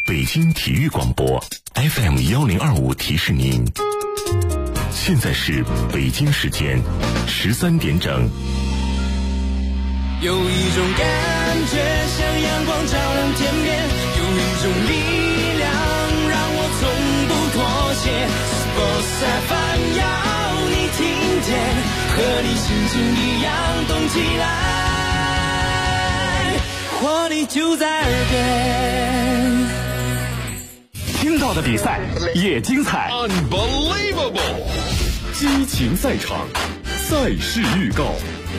北京体育广播 FM1025提示您，现在是北京时间13点整。 有一种感觉像阳光照亮天边，有一种力量让我从不妥协。Sports FM 要你听见，和你心情一样动起来，活力就在耳边。 听到的比赛也精彩 ，Unbelievable！ 激情赛场，赛事预告。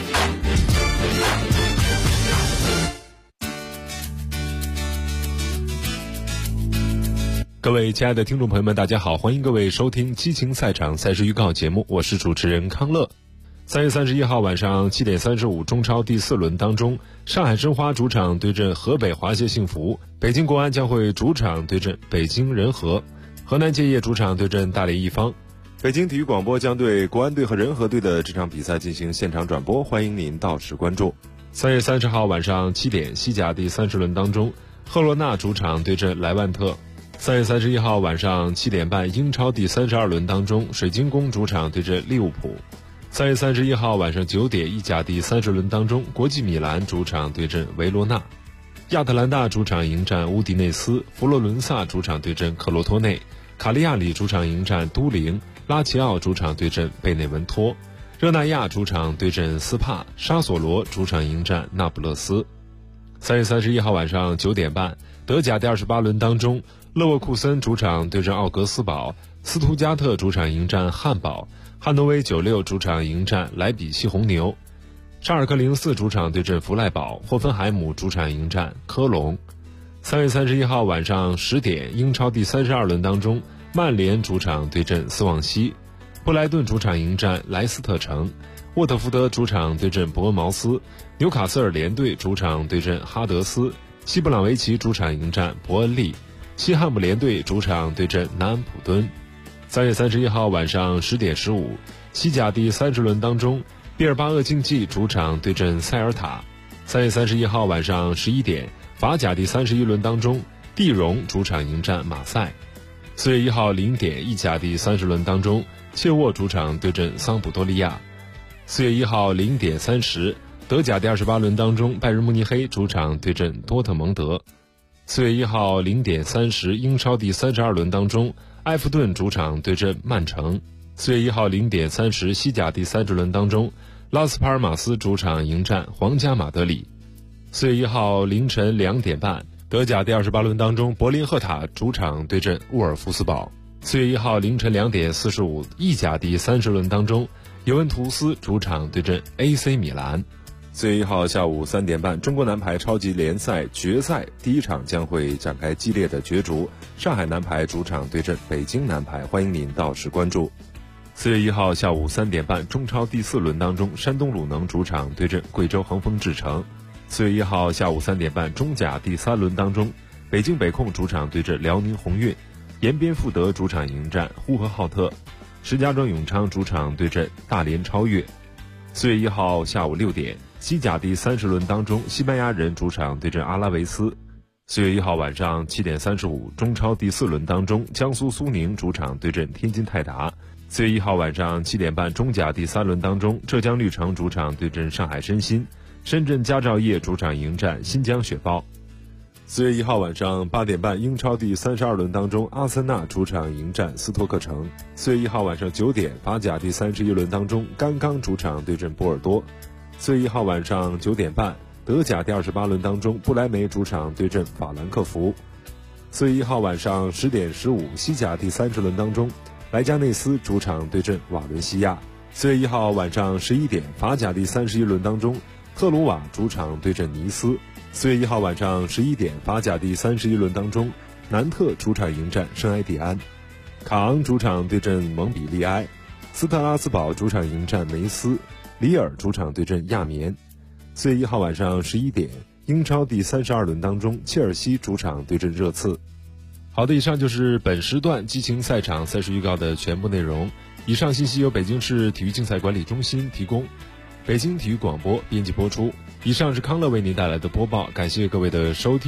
各位亲爱的听众朋友们，大家好，欢迎各位收听激情赛场赛事预告节目，我是主持人康乐。3月31号晚上7点35，中超第4轮当中，上海申花主场对阵河北华协幸福，北京国安将会主场对阵北京人和，河南建业主场对阵大连一方。北京体育广播将对国安队和人和队的这场比赛进行现场转播，欢迎您到时关注。3月30号晚上7点，西甲第30轮当中，赫罗纳主场对阵莱万特。3月31号晚上7点半，英超第32轮当中，水晶宫主场对阵利物浦。3月31号晚上9点，意甲第30轮当中，国际米兰主场对阵维罗纳，亚特兰大主场迎战乌迪内斯，佛罗伦萨主场对阵克罗托内，卡利亚里主场迎战都灵，拉齐奥主场对阵贝内文托，热那亚主场对阵斯帕，沙索罗主场迎战那不勒斯。3月31号晚上9点半，德甲第28轮当中，勒沃库森主场对阵奥格斯堡，斯图加特主场迎战汉堡，汉诺威96主场迎战莱比锡红牛，沙尔克04主场对阵弗赖堡，霍芬海姆主场迎战科隆。3月31号晚上10点，英超第32轮当中，曼联主场对阵斯旺西，布莱顿主场迎战莱斯特城，沃特福德主场对阵伯恩茅斯，纽卡斯尔联队主场对阵哈德斯，西布朗维奇主场迎战伯恩利，西汉姆联队主场对阵南安普敦。3月31号晚上10点15，西甲第30轮当中，毕尔巴鄂竞技主场对阵塞尔塔。3月31号晚上11点，法甲第31轮当中，蒂荣主场迎战马赛。4月1号0点，意甲第30轮当中，切沃主场对阵桑普多利亚。4月1号0点30，德甲第28轮当中，拜仁慕尼黑主场对阵多特蒙德。4月1号0点30，英超第32轮当中，埃弗顿主场对阵曼城。4月1号0点30，西甲第30轮当中，拉斯帕尔马斯主场迎战皇家马德里。4月1号凌晨2点半，德甲第28轮当中，柏林赫塔主场对阵沃尔夫斯堡。4月1号凌晨2点45，意甲第30轮当中，尤文图斯主场对阵 AC 米兰。4月1号下午3点半，中国男排超级联赛决赛第一场将会展开激烈的角逐，上海男排主场对阵北京男排，欢迎您到时关注。4月1号下午3点半，中超第4轮当中，山东鲁能主场对阵贵州恒丰智诚。4月1号下午3点半，中甲第3轮当中，北京北控主场对阵辽宁宏运，延边富德主场迎战呼和浩特，石家庄永昌主场对阵大连超越。4月1号下午6点，西甲第30轮当中，西班牙人主场对阵阿拉维斯。4月1号晚上7点35，中超第4轮当中，江苏苏宁主场对阵天津泰达。4月1号晚上7点半，中甲第3轮当中，浙江绿城主场对阵上海申鑫，深圳佳兆业主场迎战新疆雪豹。4月1号晚上8点半，英超第32轮当中，阿森纳主场迎战斯托克城。4月1号晚上9点，法甲第31轮当中，甘刚主场对阵波尔多。4月1号晚上9点半，德甲第28轮当中，不莱梅主场对阵法兰克福。4月1号晚上10点15，西甲第30轮当中，莱加内斯主场对阵瓦伦西亚。4月1号晚上11点，法甲第31轮当中，特鲁瓦主场对阵尼斯。4月1号晚上11点，法甲第31轮当中，南特主场迎战圣埃蒂安，卡昂主场对阵蒙彼利埃，斯特拉斯堡主场迎战梅斯，里尔主场对阵亚眠。4月1号晚上11点，英超第32轮当中，切尔西主场对阵热刺。好的，以上就是本时段激情赛场赛事预告的全部内容。以上信息由北京市体育竞赛管理中心提供，北京体育广播编辑播出。以上是康乐为您带来的播报，感谢各位的收听。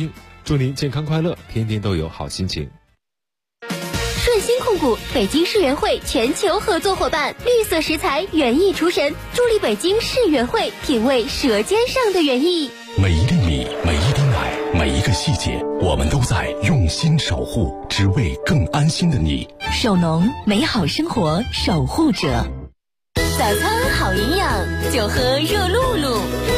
祝您健康快乐，天天都有好心情。 顺鑫控股北京世园会全球合作伙伴，绿色食材园艺厨神，助力北京世园会品味舌尖上的园艺。 每一粒米，每一滴奶，每一个细节，我们都在用心守护，只为更安心的你。 守农，美好生活守护者。早餐好营养，就喝热露露。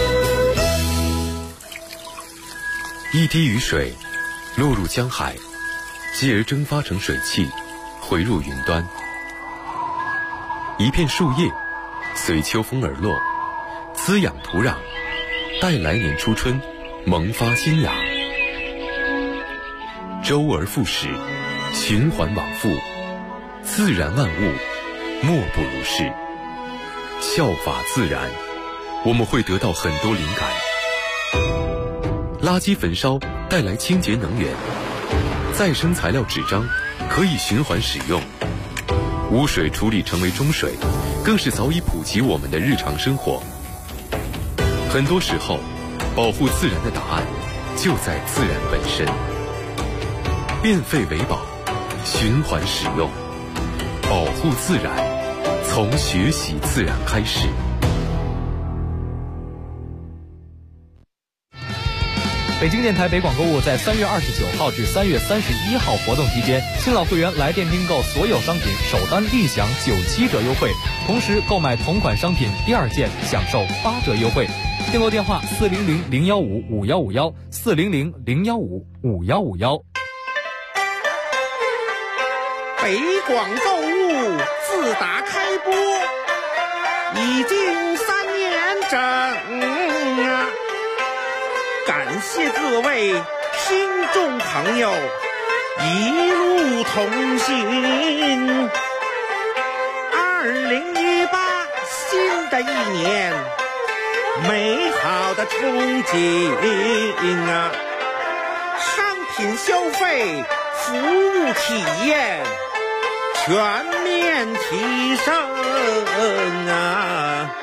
一滴雨水落入江海，继而蒸发成水汽，回入云端。一片树叶随秋风而落，滋养土壤，待来年初春萌发新芽。周而复始，循环往复，自然万物莫不如是。效法自然，我们会得到很多灵感。垃圾焚烧带来清洁能源，再生材料纸张可以循环使用，污水处理成为中水，更是早已普及我们的日常生活。很多时候，保护自然的答案就在自然本身。变废为宝，循环使用，保护自然，从学习自然开始。 北京电台北广购物在3月29号至3月31号活动期间，新老会员来电订购所有商品首单立享97折优惠，同时购买同款商品第二件享受8折优惠。订购电话400-015-5151，400-015-5151。 北广购物自打开播已经3年整啊，感谢各位听众朋友一路同行。2018新的一年，美好的憧憬啊，商品消费，服务体验全面提升啊！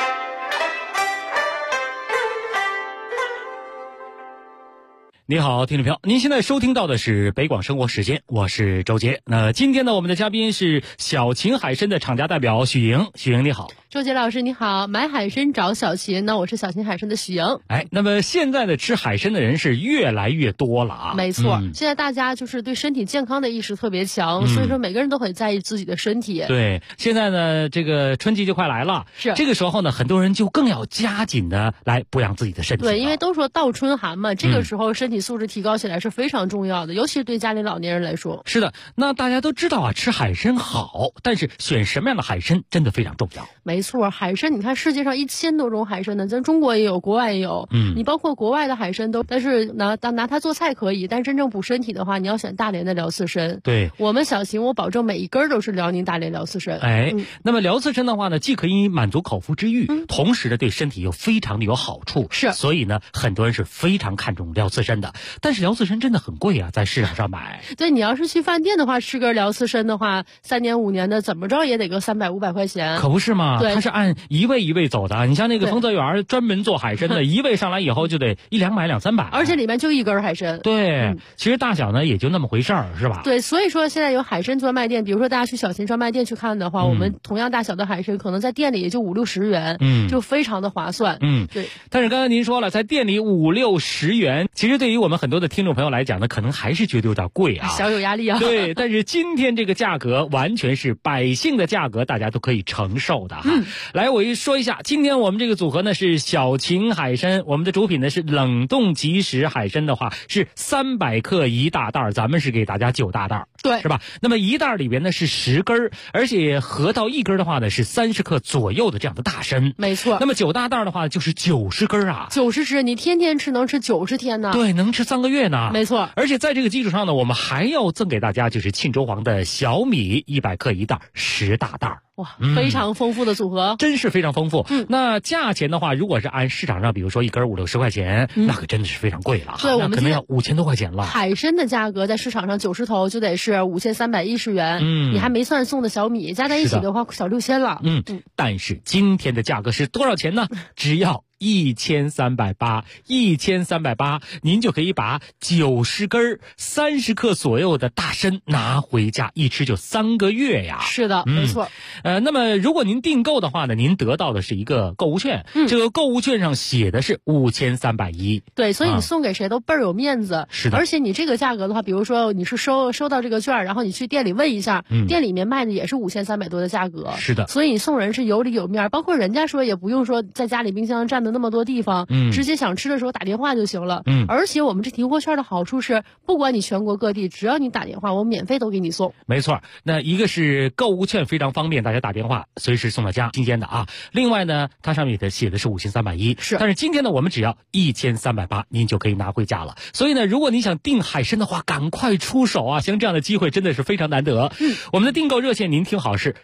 你好，听众朋友，您现在收听到的是北广生活时间，我是周杰。那今天呢，我们的嘉宾是小秦海参的厂家代表许莹。许莹你好。 周杰老师你好，买海参找小秦，那我是小秦海参的许莹。 那么现在的吃海参的人是越来越多了啊。 没错，现在大家就是对身体健康的意识特别强，所以说每个人都很在意自己的身体。 对，现在呢，这个春季就快来了， 是这个时候呢，很多人就更要加紧的来补养自己的身体。 对，因为都说倒春寒嘛，这个时候身体素质提高起来是非常重要的，尤其是对家里老年人来说。 是的，那大家都知道啊，吃海参好，但是选什么样的海参真的非常重要。 没错，海参你看世界上1000多种海参呢，咱中国也有，国外也有。你包括国外的海参都，但是拿它做菜可以，但是真正补身体的话，你要选大连的辽刺参。 对， 我们小秦我保证每一根都是辽宁大连辽刺参。 那么辽刺参的话呢，既可以满足口腹之欲，同时呢对身体又非常的有好处。 是， 所以呢很多人是非常看重辽刺参的。但是辽刺参真的很贵啊，在市场上买。 对，你要是去饭店的话，吃根辽刺参的话，3年5年的怎么着也得个300-500块钱。 可不是嘛？ 对， 它是按一位一位走的。你像那个丰泽园专门做海参的，一位上来以后就得100-200-300， 而且里面就一根海参。 对，其实大小呢也就那么回事儿，是吧？ 对，所以说现在有海参专卖店，比如说大家去小秦专卖店去看的话，我们同样大小的海参可能在店里也就50-60元，就非常的划算。对。 但是刚才您说了，在店里50-60元，其实对于我们很多的听众朋友来讲呢，可能还是觉得有点贵啊， 小有压力啊。 对，但是今天这个价格完全是百姓的价格，大家都可以承受的哈。来，我说一下，今天我们这个组合呢是小秦海参，我们的主品呢是冷冻即食海参的话是300克一大袋，咱们是给大家9大袋， 对， 是吧？那么一袋里边呢是10根，而且合到1根的话呢是30克左右的这样的大参。 没错。 那么9大袋的话就是90根啊 ，90只，你天天吃能吃90天呢。 对，能吃3个月呢。 没错。 而且在这个基础上呢，我们还要赠给大家就是沁州黄的小米100克一袋，10大袋。 哇，非常丰富的组合， 真是非常丰富。那价钱的话，如果是按市场上，比如说一根50-60块钱，那可真的是非常贵了。 对，我们可能要5000多块钱了。 海参的价格在市场上90头就得是5310元，你还没算送的小米，加在一起的话小6000了。 但是今天的价格是多少钱呢？只要 1380，1380，您就可以把90根30克左右的大参拿回家，一吃就3个月呀。 是的，没错。 那么如果您订购的话呢，您得到的是一个购物券，这个购物券上写的是5310。 对，所以你送给谁都倍儿有面子。 是的。 而且你这个价格的话，比如说你是收到这个券，然后你去店里问一下，店里面卖的也是5300多的价格。 是的。 所以你送人是有里有面，包括人家说也不用说在家里冰箱占的那么多地方，直接想吃的时候打电话就行了。而且我们这提货券的好处是，不管你全国各地，只要你打电话，我免费都给你送。 没错，那一个是购物券非常方便，大家打电话随时送到家，新鲜的啊。另外呢，它上面写的是5310， 是。 但是今天呢，我们只要1380，您就可以拿回家了。所以呢，如果你想订海参的话，赶快出手啊！像这样的机会真的是非常难得。我们的订购热线您听好是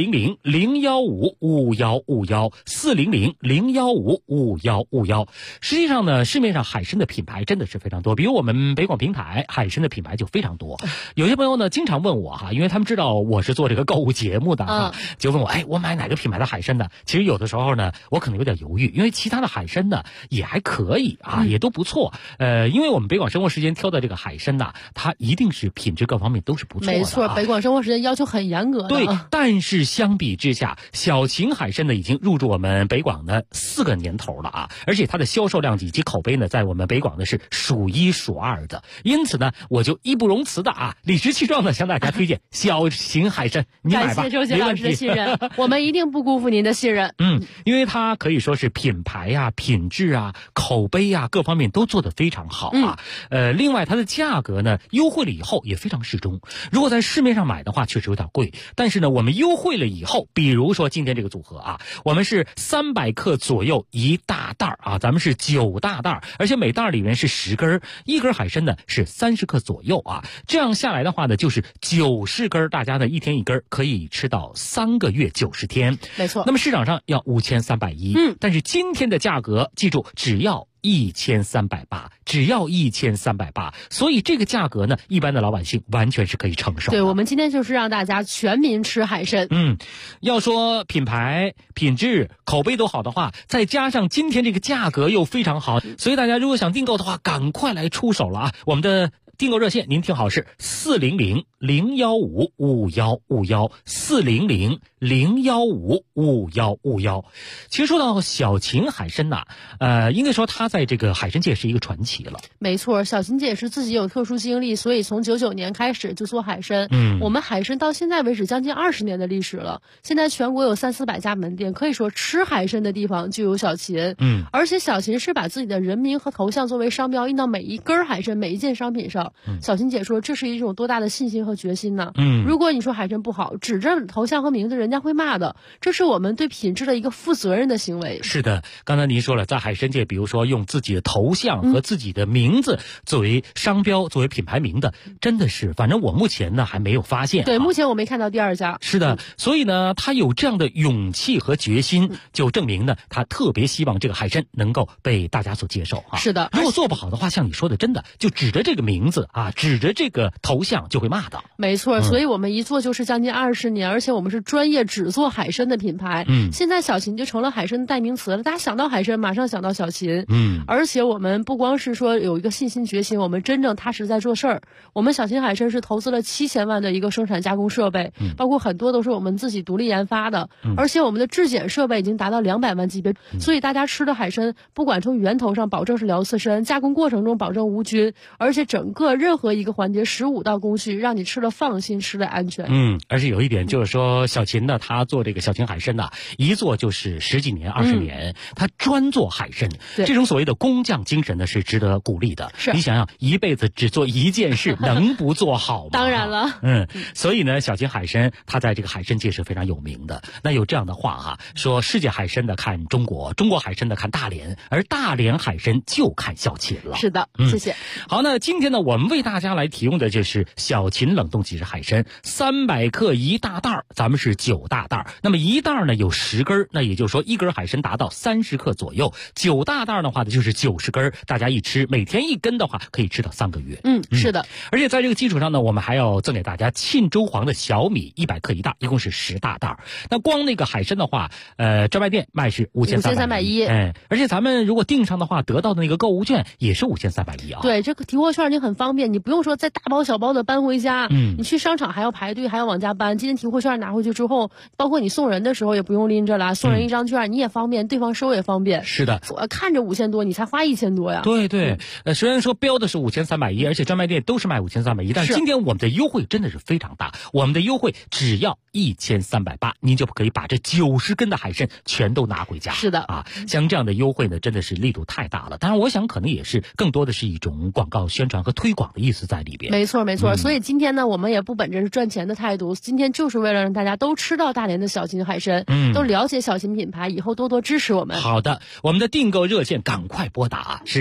400-015-5151，400-015-5151。实际上呢，市面上海参的品牌真的是非常多，比如我们北广平台海参的品牌就非常多。有些朋友呢经常问我哈，因为他们知道我是做这个购物节目的就问我，我买哪个品牌的海参呢？其实有的时候呢，我可能有点犹豫，因为其他的海参呢也还可以啊，也都不错。因为我们北广生活时间挑的这个海参呐，它一定是品质各方面都是不错的。 没错，北广生活时间要求很严格的。 对，但是相比之下，小秦海参呢已经入驻我们北广的4个年头了啊，而且它的销售量以及口碑呢，在我们北广呢是数1数2的。因此呢，我就义不容辞的理直气壮的向大家推荐小秦海参，你买吧。 感谢周杰老师的信任，我们一定不辜负您的信任。 因为它可以说是品牌啊、品质啊、口碑啊各方面都做得非常好啊。另外它的价格呢优惠了以后也非常适中。如果在市面上买的话，确实有点贵，但是呢，我们优惠了以后，比如说今天这个组合啊，我们是300克左右一大袋啊，咱们是9大袋，而且每袋里面是10根，一根海参呢是30克左右啊。这样下来的话呢，就是90根，大家呢一天一根，可以吃到3个月90天。 没错。 那么市场上要5310，但是今天的价格，记住只要1380，只要1380，所以这个价格呢，一般的老百姓完全是可以承受的。 对，我们今天就是让大家全民吃海参。 要说品牌、品质、口碑都好的话，再加上今天这个价格又非常好，所以大家如果想订购的话，赶快来出手了啊！我们的订购热线您听好是400-015-5151，400-015-5151。其实说到小秦海参呐，应该说他在这个海参界是一个传奇了。 没错，小秦姐是自己有特殊经历，所以从99年开始就做海参。我们海参到现在为止将近20年的历史了，现在全国有300-400家门店，可以说吃海参的地方就有小秦。而且小秦是把自己的人名和头像作为商标印到每一根海参、每一件商品上。小秦姐说，这是一种多大的信心和决心呢？如果你说海参不好，指着头像和名字，人家会骂的。这是我们对品质的一个负责任的行为。 是的，刚才您说了，在海参界，比如说用自己的头像和自己的名字作为商标、作为品牌名的，真的是，反正我目前呢还没有发现。 对，目前我没看到第2家。 是的，所以呢，他有这样的勇气和决心，就证明呢，他特别希望这个海参能够被大家所接受啊。 是的， 如果做不好的话，像你说的，真的就指着这个名字啊，指着这个头像就会骂的。 没错，所以我们一做就是将近20年，而且我们是专业只做海参的品牌。现在小秦就成了海参的代名词了，大家想到海参马上想到小秦。而且我们不光是说有一个信心决心，我们真正踏实在做事儿。我们小秦海参是投资了7000万的一个生产加工设备，包括很多都是我们自己独立研发的，而且我们的质检设备已经达到200万级别，所以大家吃的海参不管从源头上保证是辽刺参，加工过程中保证无菌，而且整个任何一个环节15道工序，让你吃了放心，吃了安全。 而且有一点就是说，小秦呢，他做这个小秦海参呢，一做就是10几年、20年，他专做海参，这种所谓的工匠精神呢，是值得鼓励的。 是， 你想想，一辈子只做一件事，能不做好吗？ 当然了。 所以呢，小秦海参他在这个海参界是非常有名的。那有这样的话说世界海参的看中国，中国海参的看大连，而大连海参就看小秦了。 是的，谢谢。 好，那今天呢，我们为大家来提供的就是小秦冷冻即食海参，300克一大袋，咱们是9 9大袋，那么一袋呢有10根，那也就是说1根海参达到30克左右，9大袋的话呢就是90根，大家一吃每天1根的话可以吃到3个月。 是的。 而且在这个基础上呢，我们还要赠给大家沁州黄的小米100克一袋，一共是10大袋。那光那个海参的话，专卖店卖是5310，而且咱们如果订上的话，得到的那个购物券也是5310啊。 对，这个提货券你很方便，你不用说再大包小包的搬回家，你去商场还要排队，还要往家搬。今天提货券拿回去之后，包括你送人的时候也不用拎着了，送人一张券你也方便，对方收也方便。 是的， 我看着5000多，你才花1000多呀。 对对，虽然说标的是5310，而且专卖店都是卖5310，但是今天我们的优惠真的是非常大，我们的优惠只要1380，您就可以把这90根的海参全都拿回家。 是的啊，像这样的优惠呢，真的是力度太大了。当然，我想可能也是更多的是一种广告宣传和推广的意思在里边。 没错没错，所以今天呢，我们也不本着是赚钱的态度，今天就是为了让大家都吃到大连的小秦海参，都了解小秦品牌，以后多多支持我们。 好的，我们的订购热线赶快拨打，是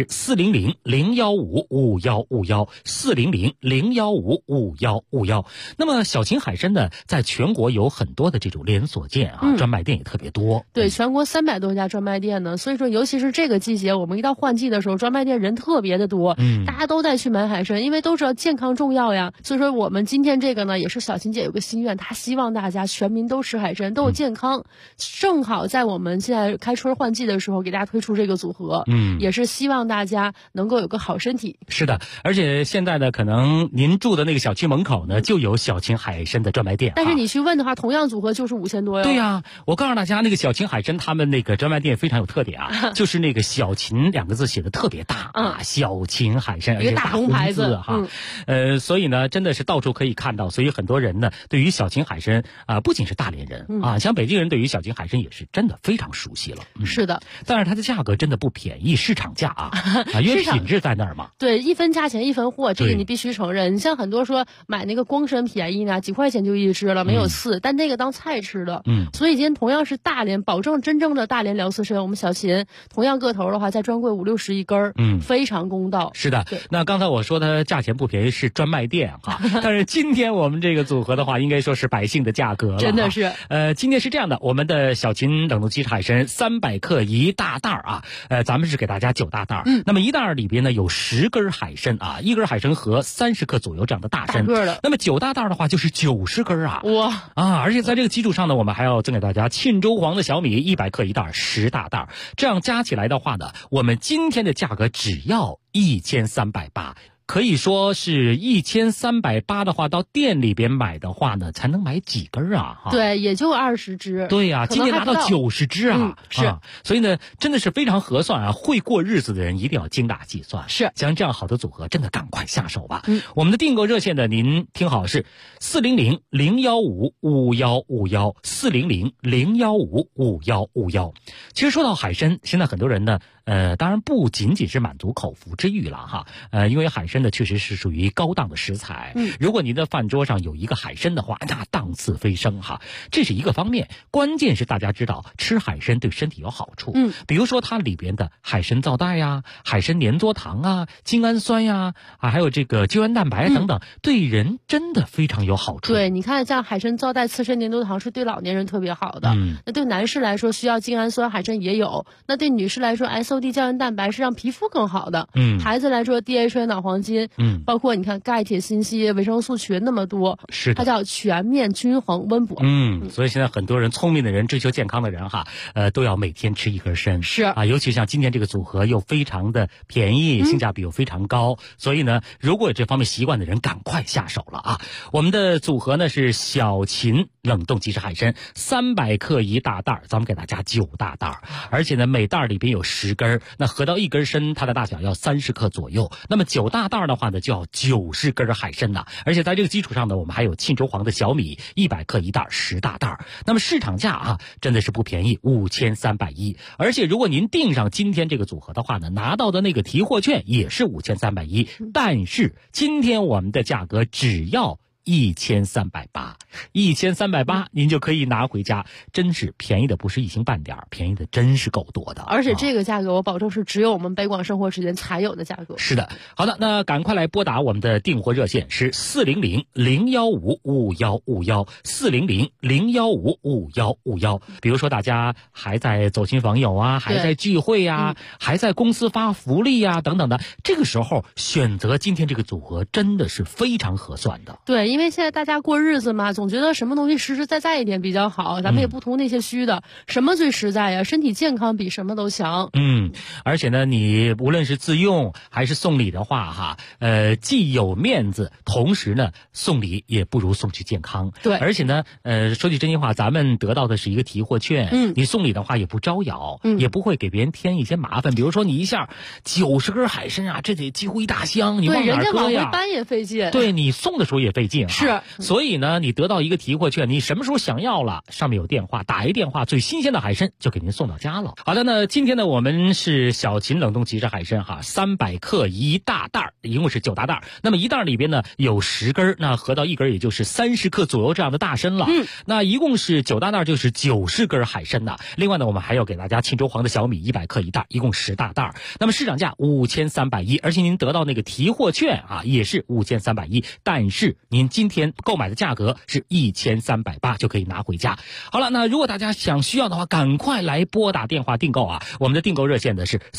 400-015-5151，400-015-5151。那么小秦海参呢，在全国有很多的这种连锁店啊，专卖店也特别多。 对，全国300多家专卖店呢，所以说尤其是这个季节，我们一到换季的时候，专卖店人特别的多，大家都在去买海参，因为都知道健康重要呀。所以说我们今天这个呢，也是小秦姐有个心愿，她希望大家全民都吃海参，都有健康。正好在我们现在开春换季的时候，给大家推出这个组合，也是希望大家能够有个好身体。 是的，而且现在呢，可能您住的那个小区门口呢，就有小秦海参的专卖店。 但是你去问的话，同样组合就是5000多哟。 对呀，我告诉大家，那个小秦海参他们那个专卖店非常有特点啊，就是那个小秦2个字写的特别大啊，小秦海参， 一个大红牌子哈。所以呢，真的是到处可以看到，所以很多人呢，对于小秦海参啊，不仅是大连人啊，像北京人对于小秦海参也是真的非常熟悉了。 是的， 但是它的价格真的不便宜，市场价啊，因为品质在那儿嘛。 对，一分价钱一分货，这个你必须承认。你像很多说买那个光参便宜呢，几块钱就一只了，没有刺，但那个当菜吃的。所以今天同样是大连，保证真正的大连辽刺参，我们小秦同样个头的话，在专柜50-60一根，非常公道。 是的，那刚才我说它价钱不便宜是专卖店哈，但是今天我们这个组合的话，应该说是百姓的价格了。 真的是。 今天是这样的，我们的小秦冷冻鸡海参300克一大袋啊，咱们是给大家9大袋。那么一袋里边呢有10根海参啊，一根海参和30克左右这样的大参。那么9大袋的话就是90根啊。 哇啊！而且在这个基础上呢，我们还要赠给大家沁州黄的小米100克一袋，10大袋。这样加起来的话呢，我们今天的价格只要1380。可以说是1380的话，到店里边买的话呢，才能买几根啊？ 对，也就20只。 对呀，今天拿到90只啊， 是。 所以呢，真的是非常合算啊！会过日子的人一定要精打细算。 是， 像这样好的组合，真的赶快下手吧。我们的订购热线呢，您听好是400-015-5151，400-015-5151。其实说到海参，现在很多人呢，当然不仅仅是满足口腹之欲了哈，因为海参呢确实是属于高档的食材。如果您的饭桌上有一个海参的话，那档次飞升哈，这是一个方面。关键是大家知道吃海参对身体有好处，比如说它里边的海参皂带呀、海参粘唑糖啊、精氨酸呀还有这个胶原蛋白等等，对人真的非常有好处。 对，你看像海参皂带、刺参粘唑糖是对老年人特别好的，那对男士来说需要精氨酸，海参也有；那对女士来说 SOD 胶原蛋白是让皮肤更好的，孩子来说 DHA 脑黄金，包括你看钙、铁、锌、硒、维生素群那么多， 是的， 它叫全面均衡温补。 所以现在很多人聪明的人、追求健康的人哈，都要每天吃一根参。 是啊，尤其像今天这个组合又非常的便宜，性价比又非常高，所以呢，如果有这方面习惯的人，赶快下手了啊！我们的组合呢是小秦冷冻即食海参300克一大袋，咱们给大家9大袋，而且呢每袋里边有10根，那合到一根参，它的大小要30克左右。那么9大袋的话呢，就要90根海参呐。而且在这个基础上呢，我们还有沁州黄的小米100克一袋，10大袋。那么市场价啊，真的是不便宜，5310。而且如果您订上今天这个组合的话呢，拿到的那个提货券也是5310。但是今天我们的价格只要 1380，1380，您就可以拿回家，真是便宜的不是一星半点，便宜的真是够多的。 而且这个价格我保证是只有我们北广生活时间才有的价格。 是的，好的，那赶快来拨打我们的订货热线是400-015-5151，400-015-5151。比如说大家还在走亲访友啊，还在聚会啊，还在公司发福利啊等等的，这个时候选择今天这个组合真的是非常合算的。 对，因为现在大家过日子嘛，总觉得什么东西实实在在一点比较好，咱们也不图那些虚的，什么最实在呀？身体健康比什么都强。 而且呢，你无论是自用还是送礼的话既有面子，同时呢送礼也不如送去健康。 对， 而且呢说句真心话，咱们得到的是一个提货券，你送礼的话也不招摇，也不会给别人添一些麻烦。比如说你一下90根海参啊，这得几乎一大箱，你往哪儿搁呀？ 对，人家往回搬也费劲。 对，你送的时候也费劲。 是， 所以呢，你得到一个提货券，你什么时候想要了，上面有电话，打一电话，最新鲜的海参就给您送到家了。好的，那今天呢，我们是小秦冷冻即食海参300克一大袋，一共是9大袋。那么一袋里边呢有10根，那合到一根也就是30克左右这样的大参了。那一共是9大袋，就是90根海参的。另外呢，我们还要给大家沁州黄的小米100克一袋，一共10大袋。那么市场价5310，而且您得到那个提货券也是5310，但是您今天购买的价格是1380就可以拿回家。好了，那如果大家需要的话，赶快来拨打电话订购我们的订购热线的是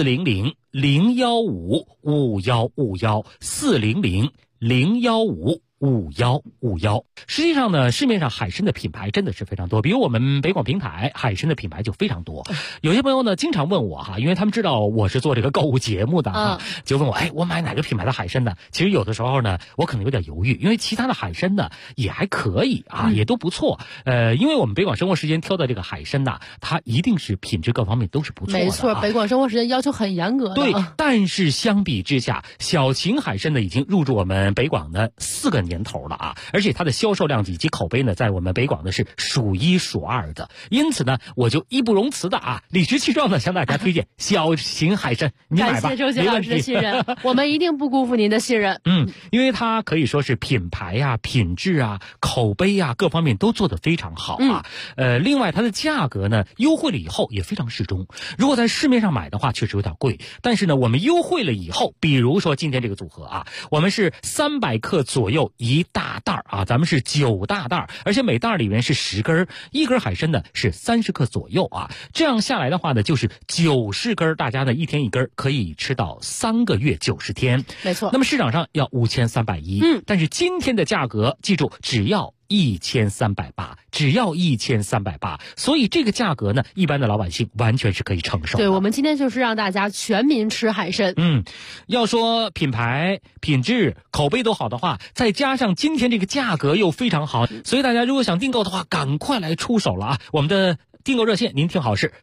400-015-5151，400-015-5151。实际上呢，市面上海参的品牌真的是非常多，比如我们北广平台海参的品牌就非常多。有些朋友呢经常问我因为他们知道我是做这个购物节目的就问我我买哪个品牌的海参呢？其实有的时候呢我可能有点犹豫，因为其他的海参呢也还可以也都不错。因为我们北广生活时间挑的这个海参呢，它一定是品质各方面都是不错的。 没错，北广生活时间要求很严格的。 对，但是相比之下，小秦海参呢已经入驻我们北广的4个年头了而且它的销售量以及口碑呢，在我们北广的是数1数2的。因此呢，我就义不容辞的理直气壮的向大家推荐小秦海参，你买吧， 感谢周杰老师的信任，我们一定不辜负您的信任。 因为它可以说是品牌品质口碑各方面都做得非常好另外它的价格呢优惠了以后也非常适中。如果在市面上买的话确实有点贵，但是呢我们优惠了以后，比如说今天这个组合我们是300克左右一大袋咱们是9大袋，而且每袋里面是10根，一根海参呢是30克左右这样下来的话呢，就是90根，大家呢一天一根，可以吃到3个月90天。 没错。 那么市场上要5310，但是今天的价格记住只要1380，只要1380，所以这个价格呢，一般的老百姓完全是可以承受的。 对，我们今天就是让大家全民吃海参。 要说品牌、品质、口碑都好的话，再加上今天这个价格又非常好，所以大家如果想订购的话，赶快来出手了我们的订购热线您听好是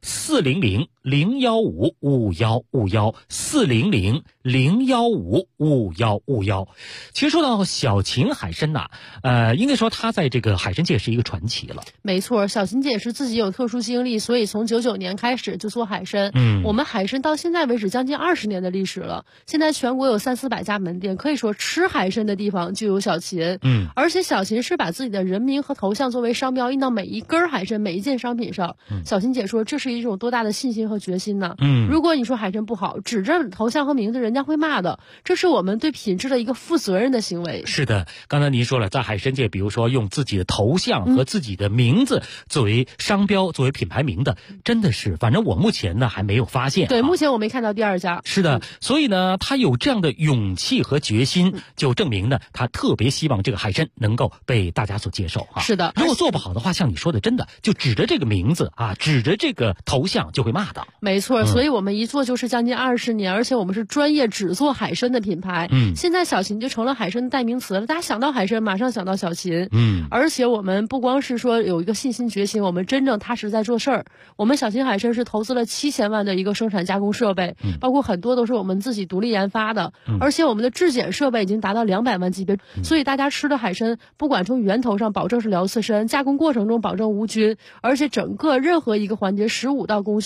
400-015-5151，400-015-5151。其实说到小秦海参应该说他在这个海参界是一个传奇了。 没错，小秦姐是自己有特殊经历，所以从99年开始就做海参。我们海参到现在为止将近20年的历史了，现在全国有300-400家门店，可以说吃海参的地方就有小秦。而且小秦是把自己的人名和头像作为商标印到每一根海参每一件商品上。小秦姐说这是一种多大的信心和决心呢？如果你说海参不好，指着头像和名字人家会骂的，这是我们对品质的一个负责任的行为。 是的，刚才您说了，在海参界比如说用自己的头像和自己的名字作为商标作为品牌名的，真的是反正我目前呢还没有发现。 对，目前我没看到第2家。 是的，所以呢他有这样的勇气和决心，就证明呢他特别希望这个海参能够被大家所接受是的， 如果做不好的话，像你说的真的就指着这个名字指着这个头像就会骂的。 没错，所以我们一做就是将近20年，而且我们是专业只做海参的品牌。现在小秦就成了海参的代名词了，大家想到海参马上想到小秦。而且我们不光是说有一个信心决心，我们真正踏实在做事儿。我们小秦海参是投资了7000万的一个生产加工设备，包括很多都是我们自己独立研发的，而且我们的质检设备已经达到200万级别，所以大家吃的海参不管从源头上保证是辽刺参，加工过程中保证无菌，而且整个任何一个环节15道工序让你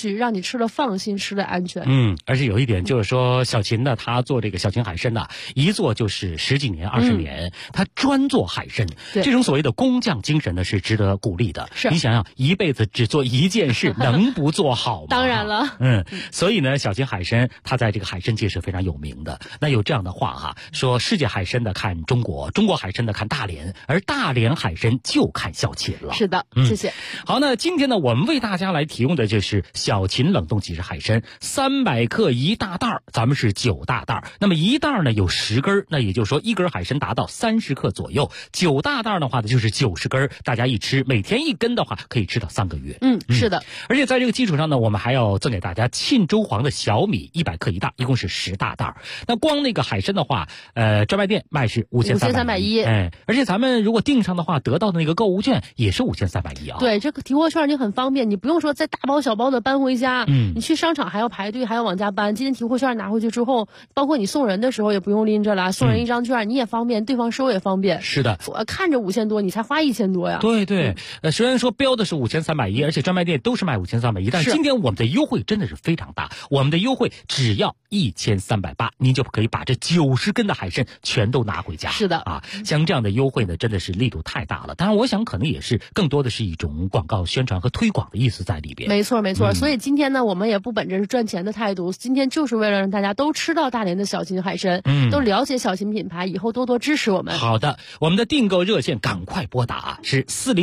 吃了放心，吃了安全。 而且有一点就是说，小秦呢，他做这个小秦海参呢，一做就是10几年、20年，他专做海参。这种所谓的工匠精神呢，是值得鼓励的。 是， 你想想，一辈子只做一件事，能不做好吗？ 当然了。 所以呢，小秦海参他在这个海参界是非常有名的。那有这样的话哈，说世界海参的看中国，中国海参的看大连，而大连海参就看小秦了。 是的，谢谢。 好，那今天呢，我们为大家来提供的就是小秦冷冻即食海参，300克一大袋，咱们是9大袋。那么一袋呢有10根，那也就是说一根海参达到30克左右，9大袋的话呢就是90根，大家一吃，每天1根的话可以吃到3个月。 是的。 而且在这个基础上呢，我们还要赠给大家沁州黄的小米100克一袋，一共是10大袋。那光那个海参的话，专卖店卖是5310，而且咱们如果订上的话，得到的那个购物券也是5310啊。 对，这个提货券你很方便，你不用说再大包小包的搬回家，你去商场还要排队，还要往家搬。今天提货券拿回去之后，包括你送人的时候也不用拎着了，送人一张券，你也方便，对方收也方便。 是的， 看着5000多，你才花1000多呀。 对，虽然说标的是5310，而且专卖店都是卖5310，但是今天我们的优惠真的是非常大，我们的优惠只要1380，您就可以把这90根的海参全都拿回家。 是的啊，像这样的优惠呢，真的是力度太大了。当然，我想可能也是更多的是一种广告宣传和推广的意思在里边。 没错，所以今天呢，我们也不本着是赚钱的态度，今天就是为了让大家都吃到大连的小秦海参，都了解小秦品牌，以后多多支持我们。 好的，我们的订购热线赶快拨打是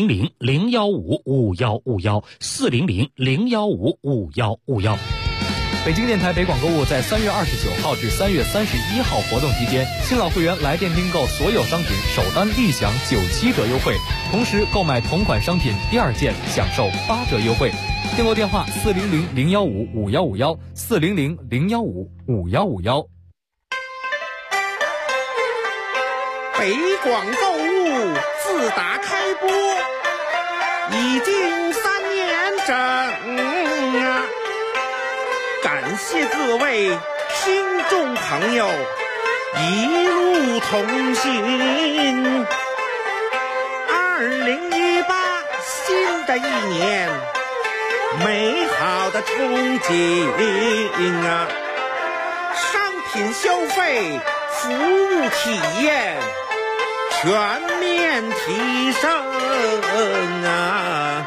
400-015-5151，400-015-5151。 北京电台北广购物在3月29号至3月31号活动期间，新老会员来电订购所有商品首单立享97折优惠，同时购买同款商品第2件享受8折优惠。订购电话400-015-5151，400-015-5151。 北广购物自打开播已经3年整啊！感谢各位听众朋友一路同行。2018新的一年，美好的憧憬啊！商品消费、服务体验全面提升啊！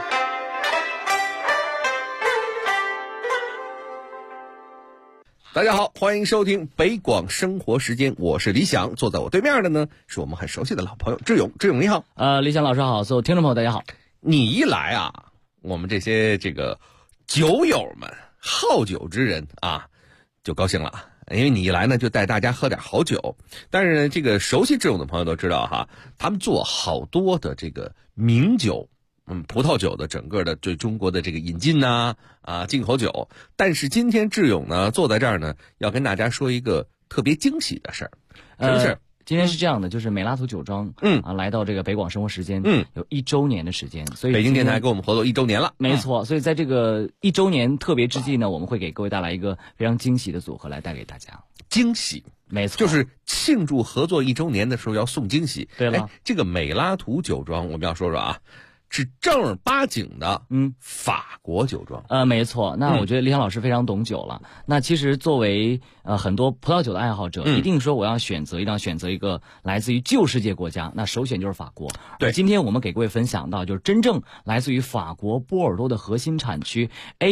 大家好，欢迎收听北广生活时间，我是李想，坐在我对面的呢是我们很熟悉的老朋友志勇。志勇你好。 李想老师好，所有听众朋友大家好。 你一来啊，我们这些酒友们、好酒之人啊，就高兴了。因为你一来呢，就带大家喝点好酒。但是呢，熟悉志勇的朋友都知道哈，他们做好多的名酒，葡萄酒的整个的对中国的引进进口酒。但是今天志勇呢坐在这儿呢，要跟大家说一个特别惊喜的事儿。什么事儿？ 今天是这样的，就是美拉图酒庄来到北广生活时间有1周年的时间，所以北京电台跟我们合作1周年了。 没错，所以在这个1周年特别之际呢，我们会给各位带来一个非常惊喜的组合来带给大家。 惊喜， 没错， 就是庆祝合作1周年的时候要送惊喜。 对了， 这个美拉图酒庄我们要说说啊，是正儿八经的法国酒庄。 没错。那我觉得李想老师非常懂酒了。那其实作为很多葡萄酒的爱好者，一定说我要选择一个来自于旧世界国家，那首选就是法国。 对， 今天我们给各位分享到就是真正来自于法国波尔多的核心产区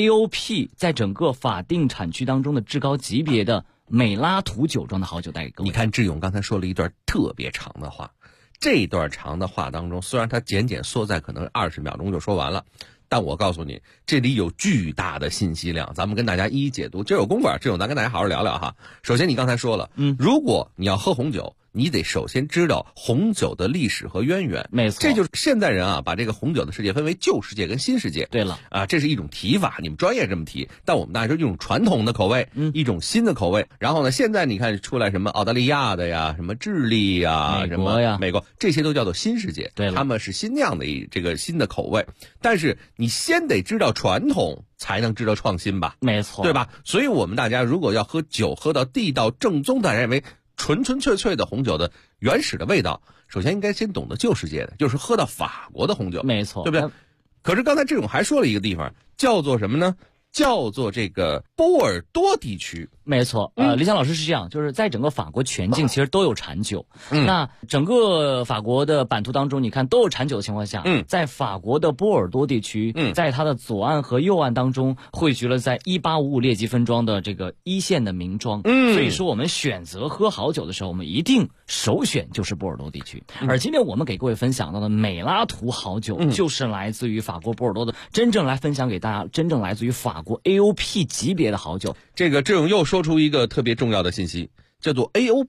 AOP 在整个法定产区当中的至高级别的美拉图酒庄的好酒带给各位。 你看志勇刚才说了一段特别长的话，这段长的话当中，虽然它简缩在可能20秒钟就说完了，但我告诉你，这里有巨大的信息量，咱们跟大家一一解读。今儿有功夫，志勇咱跟大家好好聊聊哈。首先你刚才说了，如果你要喝红酒，你得首先知道红酒的历史和渊源。 没错， 这就是现代人啊把这个红酒的世界分为旧世界跟新世界。 对了啊，这是一种提法，你们专业这么提，但我们大家说一种传统的口味，一种新的口味。然后呢，现在你看出来什么澳大利亚的呀，什么智利呀， 美国呀， 美国，这些都叫做新世界。 对了， 他们是新酿的这个新的口味。但是你先得知道传统，才能知道创新吧？ 没错， 对吧？所以我们大家如果要喝酒喝到地道正宗，大家认为纯粹的红酒的原始的味道，首先应该先懂得旧世界的，就是喝到法国的红酒。 没错， 对不对？可是刚才志勇还说了一个地方，叫做什么呢？ 叫做这个波尔多地区。 没错，李想老师是这样，就是在整个法国全境其实都有产酒。那整个法国的版图当中，你看都有产酒的情况下，在法国的波尔多地区，在它的左岸和右岸当中汇聚了在1855列级分庄的这个一线的名庄。所以说我们选择喝好酒的时候，我们一定首选就是波尔多地区。而今天我们给各位分享到的美拉图好酒，就是来自于法国波尔多的，真正来分享给大家，真正来自于法国 AOP 级别的好酒。 这个志勇又说出一个特别重要的信息，叫做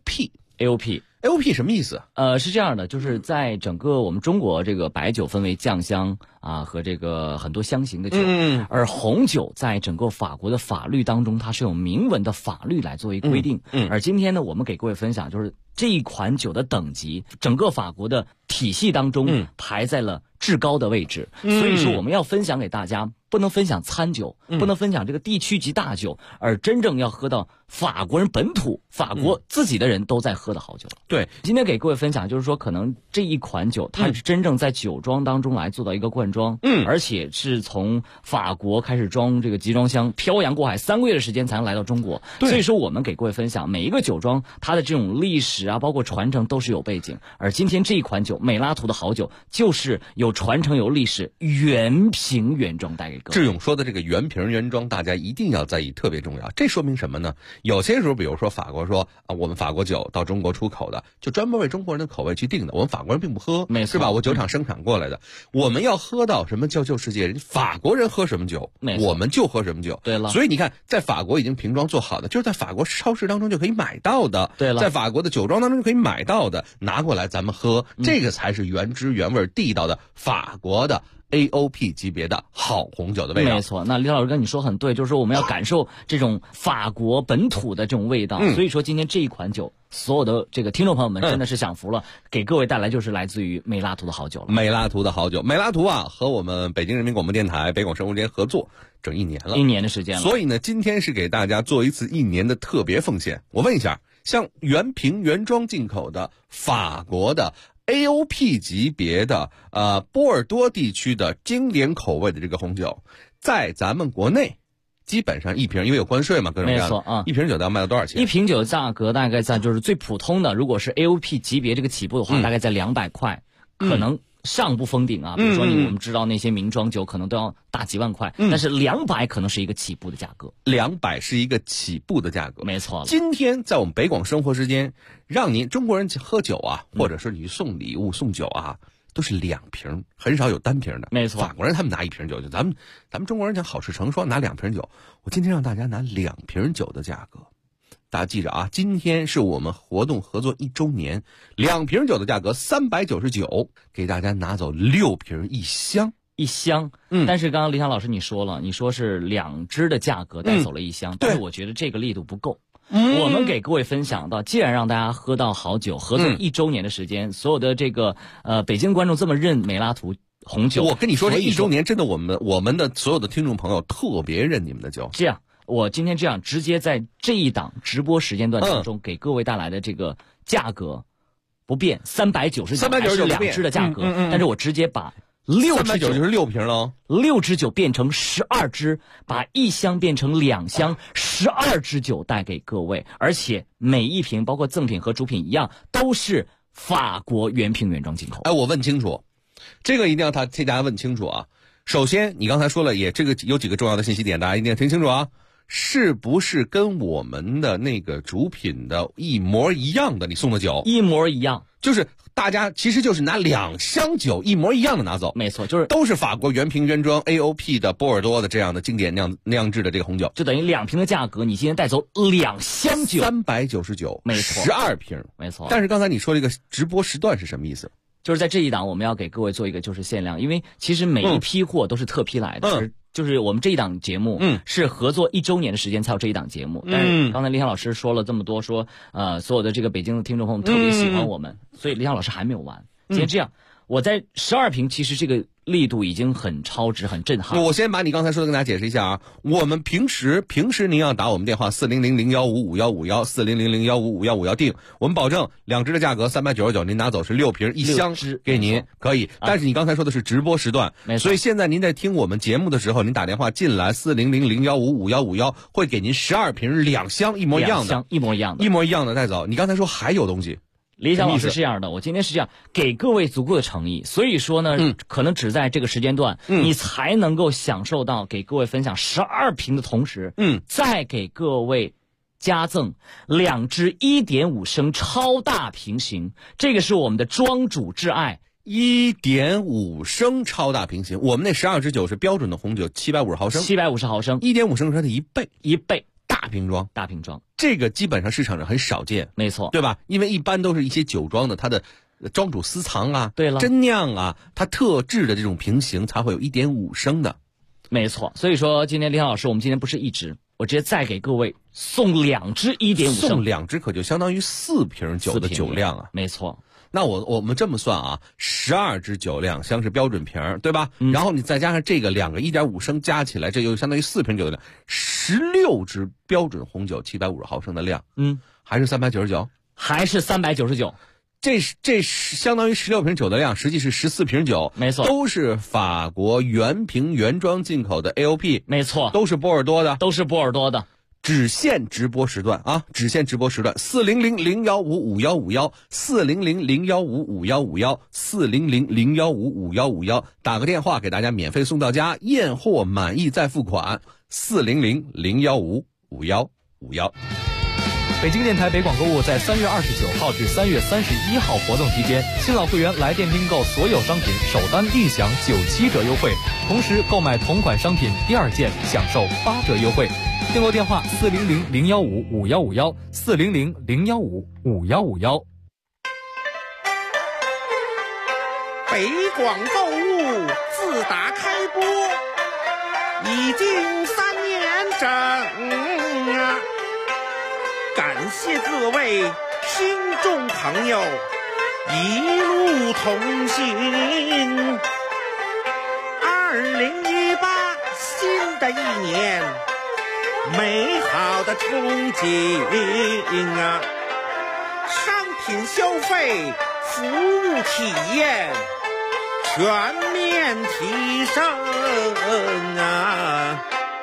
AOP。AOP 什么意思？ 是这样的，就是在整个我们中国这个白酒分为酱香啊和这个很多香型的酒，而红酒在整个法国的法律当中，它是有明文的法律来作为规定。而今天呢，我们给各位分享就是这一款酒的等级，整个法国的体系当中排在了至高的位置。所以说我们要分享给大家，不能分享餐酒，不能分享这个地区级大酒，而真正要喝到法国人本土、法国自己的人都在喝的好酒。 对， 今天给各位分享就是说，可能这一款酒它是真正在酒庄当中来做到一个灌装，而且是从法国开始装这个集装箱，漂洋过海3个月的时间才能来到中国。所以说我们给各位分享每一个酒庄它的这种历史啊，包括传承都是有背景。而今天这一款酒美拉图的好酒，就是有传承有历史，原瓶原装带给各位。 志勇说的这个原瓶原装，大家一定要在意，特别重要。这说明什么呢？有些时候比如说法国说啊，我们法国酒到中国出口的，就专门为中国人的口味去定的，我们法国人并不喝，是吧？我酒厂生产过来的，我们要喝到什么叫旧世界，法国人喝什么酒，我们就喝什么酒。 对了， 所以你看，在法国已经瓶装做好的，就是在法国超市当中就可以买到的。 对了， 在法国的酒庄当中就可以买到的，拿过来咱们喝，这个才是原汁原味地道的法国的AOP 级别的好红酒的味道。 没错，那李老师跟你说很对，就是说我们要感受这种法国本土的这种味道。所以说今天这一款酒，所有的这个听众朋友们真的是享福了，给各位带来就是来自于美拉图的好酒了。 美拉图的好酒，美拉图啊，和我们北京人民广播电台北广生活间合作整1年了，1 年的时间了。 所以呢，今天是给大家做一次1年的特别奉献。我问一下，像原瓶原装进口的法国的AOP 级别的波尔多地区的经典口味的这个红酒，在咱们国内基本上一瓶，因为有关税嘛，各种各样的， 没错啊， 一瓶酒要卖到多少钱？ 一瓶酒的价格大概在就是最普通的，如果是 AOP 级别这个起步的话，大概在200块，可能上不封顶啊。比如说我们知道那些名庄酒可能都要大几万块，但是200可能是一个起步的价格 ，200是一个起步的价格， 没错。 今天在我们北广生活时间，让您中国人喝酒啊，或者是你送礼物送酒啊，都是2瓶，很少有单瓶的。 没错， 法国人他们拿1瓶酒，就咱们中国人讲好事成双，拿2瓶酒。我今天让大家拿2瓶酒的价格，大家记着啊，今天是我们活动合作1周年，2瓶酒的价格399，给大家拿走6瓶1箱。 1箱，但是刚刚李想老师你说了，你说是2支的价格带走了1箱，但是我觉得这个力度不够。我们给各位分享到，既然让大家喝到好酒，合作1周年的时间，所有的这个北京观众这么认美拉图红酒， 我跟你说这1周年真的我们的所有的听众朋友特别认你们的酒。 这样，我今天这样直接在这一档直播时间段当中给各位带来的这个价格不变，399是2支的价格，但是我直接把6支酒就是6瓶喽 ，6支酒变成12支，把1箱变成2箱，12支酒带给各位，而且每一瓶包括赠品和主品一样，都是法国原瓶原装进口。 哎，我问清楚，这个一定要替大家问清楚啊。首先，你刚才说了，也这个有几个重要的信息点，大家一定要听清楚啊。是不是跟我们的那个主品的一模一样的？你送的酒一模一样， 就是大家其实就是拿2箱酒一模一样的拿走， 没错，就是都是法国原瓶原装 AOP 的波尔多的这样的经典酿制的这个红酒， 就等于2瓶的价格，你今天带走2箱酒 ，399， 没错 ，12瓶， 没错。 但是刚才你说这个直播时段是什么意思？ 就是在这一档我们要给各位做一个就是限量，因为其实每一批货都是特批来的，就是我们这一档节目是合作1周年的时间才有这一档节目，但是刚才李想老师说了这么多，说所有的这个北京的听众朋友们特别喜欢我们，所以李想老师还没有完。今天这样， 我在12瓶，其实这个力度已经很超值、很震撼。 我先把你刚才说的跟大家解释一下啊。我们平时您要打我们电话400-015-5151，400-015-5151定，我们保证2支的价格399，您拿走是6瓶1箱给您，可以。但是你刚才说的是直播时段，所以现在您在听我们节目的时候，您打电话进来400-015-5151，会给您12瓶2箱一模一样的， 一模一样的带走。你刚才说还有东西。 李想老师是这样的，我今天是这样给各位足够的诚意，所以说呢，可能只在这个时间段，你才能够享受到给各位分享12瓶的同时，再给各位加赠2支1.5升超大瓶型，这个是我们的庄主挚爱 1.5升超大瓶型。我们那12支酒是标准的红酒，750毫升 ，750毫升 ，1.5升是它的1倍。大瓶装，这个基本上市场上很少见， 没错， 对吧？因为一般都是一些酒庄的，它的庄主私藏啊， 对了， 真酿啊，它特制的这种瓶型才会有1.5升的， 没错。所以说，今天李想老师，我们今天不是1支，我直接再给各位送2支1.5升， 送2支可就相当于4瓶酒的酒量啊， 没错。 那我们这么算啊，12支酒2箱是标准瓶，对吧？然后你再加上这个2个1.5升加起来，这就相当于4瓶酒的量，16支标准红酒750毫升的量，还是399， 还是399。 这相当于16瓶酒的量，实际是14瓶酒， 没错， 都是法国原瓶原装进口的 AOP， 没错， 都是波尔多的，只限直播时段啊！只限直播时段，400-015-5151，400-015-5151，400-015-5151，打个电话给大家免费送到家，验货满意再付款，400-015-5151。 北京电台北广购物在3月29号至3月31号活动期间，新老会员来电订购所有商品首单立享97折优惠，同时购买同款商品第2件享受8折优惠。订购电话400-015-5151，400-015-5151。 北广购物自打开播已经3年整啊！感谢各位听众朋友一路同行。2018新的一年，美好的憧憬啊！商品消费、服务体验全面提升啊！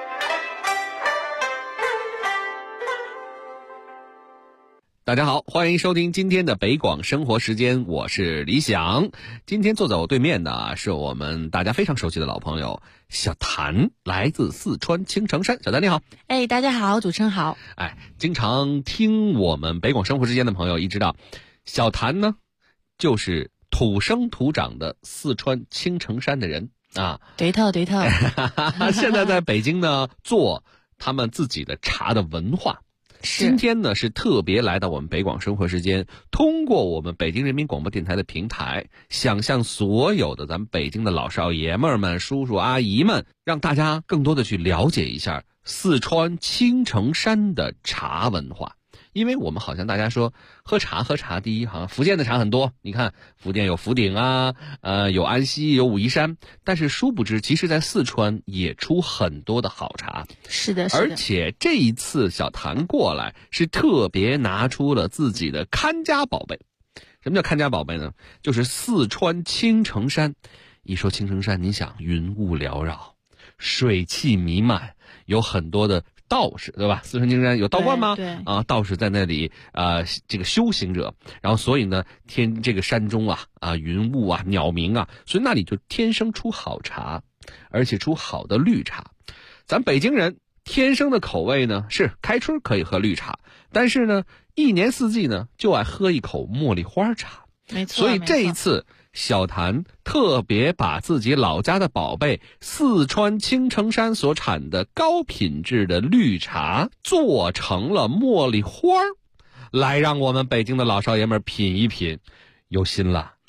大家好，欢迎收听今天的北广生活时间，我是李想。今天坐在我对面的是我们大家非常熟悉的老朋友小谭，来自四川青城山。小谭你好。 大家好，主持人好。 经常听我们北广生活时间的朋友一知道，小谭呢就是土生土长的四川青城山的人啊。 对头。 现在在北京呢做他们自己的茶的文化。今天呢是特别来到我们北广生活时间，通过我们北京人民广播电台的平台，想向所有的咱们北京的老少爷们们、叔叔阿姨们，让大家更多的去了解一下四川青城山的茶文化。因为我们好像大家说喝茶，第一好像福建的茶很多，你看福建有福鼎啊，有安溪，有武夷山，但是殊不知其实在四川也出很多的好茶。 是的。 而且这一次小谭过来是特别拿出了自己的看家宝贝。什么叫看家宝贝呢？就是四川青城山。一说青城山，你想云雾缭绕，水汽弥漫，有很多的道士，对吧？四川青城山有道观吗？ 对道士在那里这个修行者，然后所以呢这个山中云雾啊鸟鸣啊，所以那里就天生出好茶，而且出好的绿茶。咱北京人天生的口味呢是开春可以喝绿茶，但是呢一年四季呢就爱喝一口茉莉花茶。 没错。 所以这一次小谭特别把自己老家的宝贝四川青城山所产的高品质的绿茶做成了茉莉花，来让我们北京的老少爷们品一品。有心了，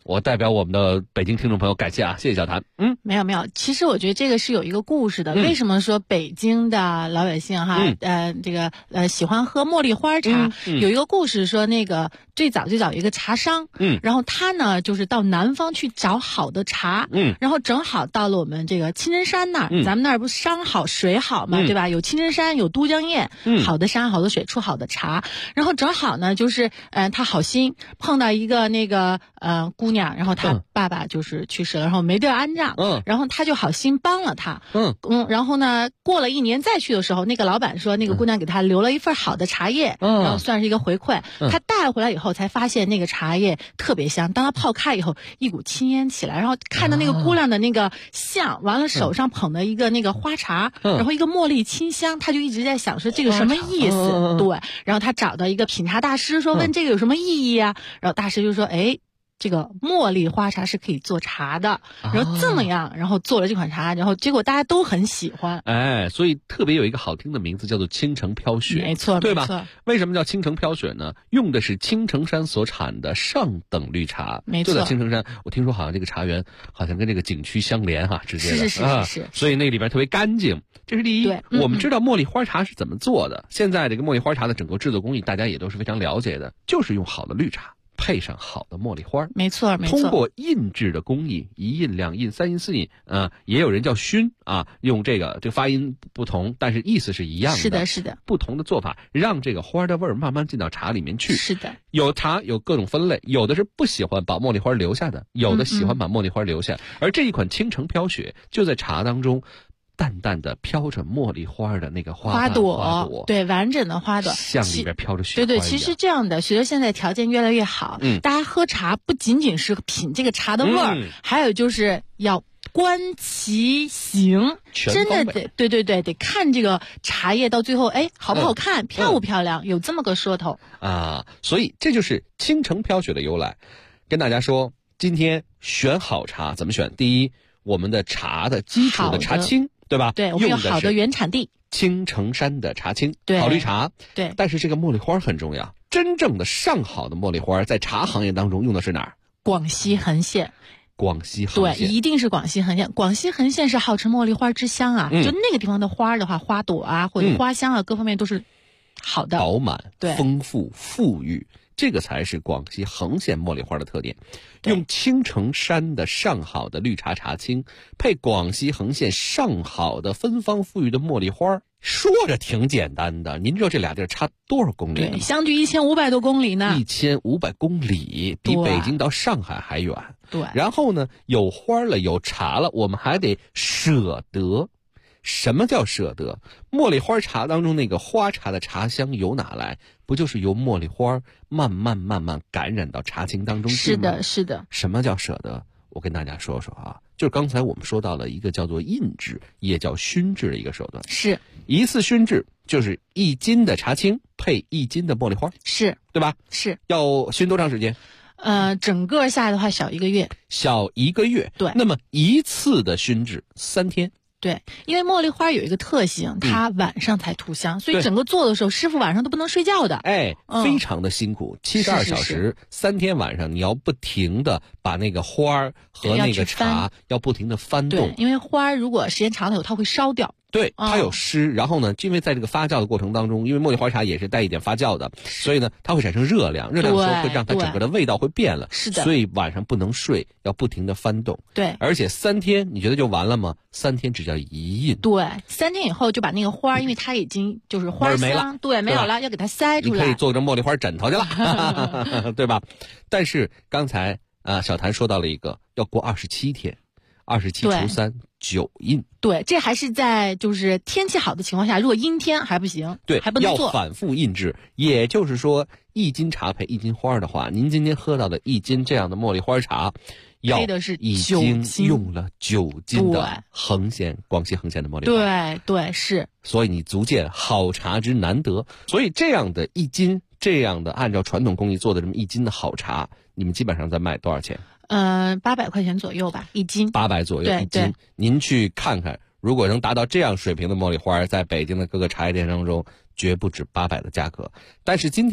我代表我们的北京听众朋友感谢啊，谢谢小谭。 没有，其实我觉得这个是有一个故事的。为什么说北京的老百姓喜欢喝茉莉花茶？有一个故事说，那个最早有一个茶商，然后他呢就是到南方去找好的茶，然后正好到了我们这个青城山那儿，咱们那儿不是山好水好嘛，对吧？有青城山，有都江堰，好的山好的水出好的茶，然后正好呢就是他好心碰到一个那个姑娘，然后他爸爸就是去世了，然后没地儿安葬，然后他就好心帮了他，然后呢过了1年再去的时候，那个老板说那个姑娘给他留了一份好的茶叶，然后算是一个回馈，他带回来以后才发现那个茶叶特别香，当他泡开以后一股青烟起来，然后看到那个姑娘的那个像，完了手上捧的一个那个花茶，然后一个茉莉清香，他就一直在想说这个什么意思，对，然后他找到一个品茶大师说问这个有什么意义啊，然后大师就说这个茉莉花茶是可以做茶的，然后这么样，然后做了这款茶，然后结果大家都很喜欢。 所以特别有一个好听的名字叫做青城飘雪， 没错， 对吧？为什么叫青城飘雪呢？用的是青城山所产的上等绿茶， 没错。 就在青城山，我听说好像这个茶园好像跟这个景区相连直接的， 是， 所以那里边特别干净。这是第一。我们知道茉莉花茶是怎么做的，现在这个茉莉花茶的整个制作工艺大家也都是非常了解的，就是用好的绿茶配上好的茉莉花， 没错。 通过印制的工艺，1印、2印、3印、4印，也有人叫熏啊，用这个发音不同，但是意思是一样的。 是的。 不同的做法，让这个花的味儿慢慢进到茶里面去。 是的。 有茶有各种分类，有的是不喜欢把茉莉花留下的，有的喜欢把茉莉花留下。而这一款青城飘雪就在茶当中。淡淡的飘着茉莉花的那个花朵， 对，完整的花朵， 像里边飘着雪花一样。 对，其实这样的，随着现在条件越来越好，大家喝茶不仅仅是品这个茶的味儿，还有就是要观其形，真的得看这个茶叶到最后，好不好看，漂不漂亮，有这么个说头啊。所以这就是青城飘雪的由来。跟大家说，今天选好茶怎么选？第一，我们的茶的基础的茶青。对吧？ 对，我们有好的原产地， 青城山的茶青， 对， 好绿茶， 对。 但是这个茉莉花很重要，真正的上好的茉莉花，在茶行业当中用的是哪儿？ 广西横县。对，一定是广西横县。广西横县是号称茉莉花之乡啊，就那个地方的花的话，花朵啊或者花香啊，各方面都是好的， 饱满、丰富、富裕。这个才是广西横县茉莉花的特点，用青城山的上好的绿茶茶青，配广西横县上好的芬芳馥郁的茉莉花，说着挺简单的。您知道这俩地儿差多少公里呢？ 对，相距1500多公里呢。 1500公里，比北京到上海还远。 对。 然后呢，有花了，有茶了，我们还得舍得。什么叫舍得？茉莉花茶当中那个花茶的茶香由哪来？不就是由茉莉花慢慢感染到茶青当中去吗？ 是的。 什么叫舍得？我跟大家说说啊，就是刚才我们说到了一个叫做印制，也叫熏制的一个手段。 是一次熏制就是1斤的茶青配1斤的茉莉花， 是对吧？ 是。 要熏多长时间？ 整个下来的话小1个月。 小1个月。 对。 那么一次的熏制3天。 对，因为茉莉花有一个特性，它晚上才吐香，所以整个做的时候，师傅晚上都不能睡觉的。 非常的辛苦，72小时，3天晚上你要不停的把那个花和那个茶要不停的翻动。 对，因为花如果时间长了以后，它会烧掉。 对，它有湿，然后呢，因为在这个发酵的过程当中，因为茉莉花茶也是带一点发酵的，所以呢，它会产生热量，热量的时候会让它整个的味道会变了。 是的。 所以晚上不能睡，要不停的翻动。 对。 而且3天，你觉得就完了吗？3天只叫1印。 对，3天以后就把那个花，因为它已经就是花香， 没了， 对，没有了，要给它塞出来。 你可以做成茉莉花枕头去了，对吧？但是刚才小谭说到了一个，要过27天。27除3 9印。 对，这还是在就是天气好的情况下，如果阴天还不行， 对， 还不能做。 要反复印制，也就是说1斤茶配1斤花的话，您今天喝到的1斤这样的茉莉花茶，要的是已经用了9斤的广西横县的茉莉花。 对，是。 所以你足见好茶之难得。所以这样的1斤，这样的按照传统工艺做的这么1斤的好茶，你们基本上在卖多少钱 ？800块钱左右吧，1斤。 800左右1斤。您去看看，如果能达到这样水平的茉莉花，在北京的各个茶叶店当中，绝不止800的价格。但是今天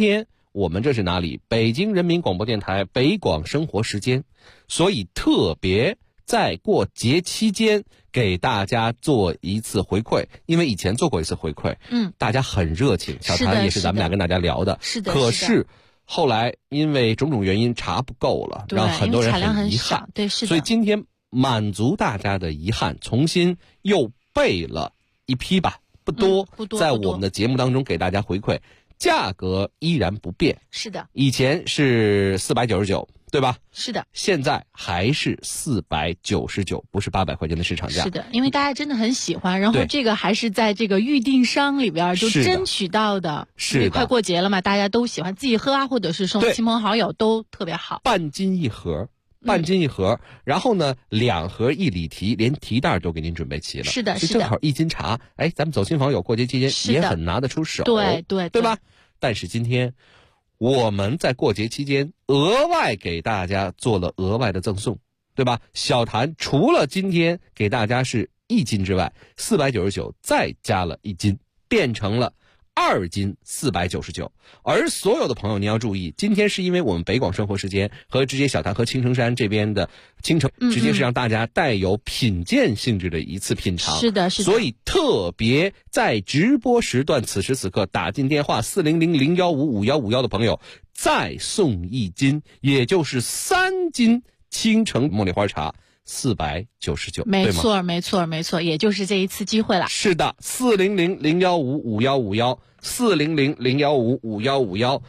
我们这是哪里？北京人民广播电台北广生活时间，所以特别在过节期间给大家做一次回馈，因为以前做过一次回馈，大家很热情，小谭也是咱们俩跟大家聊的， 是的。 可是后来因为种种原因茶不够了，让很多人很遗憾， 对，是的。 所以今天满足大家的遗憾，重新又备了一批吧，不多，在我们的节目当中给大家回馈，价格依然不变， 是的， 以前是499，对吧？ 是的， 现在还是499，不是800块钱的市场价。 是的，因为大家真的很喜欢，然后这个还是在这个预定商里边就争取到的。 是的， 快过节了嘛，大家都喜欢自己喝啊，或者是送亲朋好友都特别好。 半斤一盒。然后呢，2盒1里提，连提袋都给您准备齐了。 是的，是的，正好1斤茶，咱们走亲访友过节期间也很拿得出手，对吧？但是今天我们在过节期间额外给大家做了额外的赠送，对吧？小谭除了今天给大家是1斤之外，499再加了1斤，变成了2斤499，而所有的朋友您要注意，今天是因为我们北广生活时间和直接小谭和青城山这边的青城，直接是让大家带有品鉴性质的一次品尝， 是的， 所以特别在直播时段此时此刻打进电话400-015-5151的朋友，再送1斤，也就是3斤青城茉莉花茶。499， 没错，也就是这一次机会了。 是的，400-015-5151 400-015-5151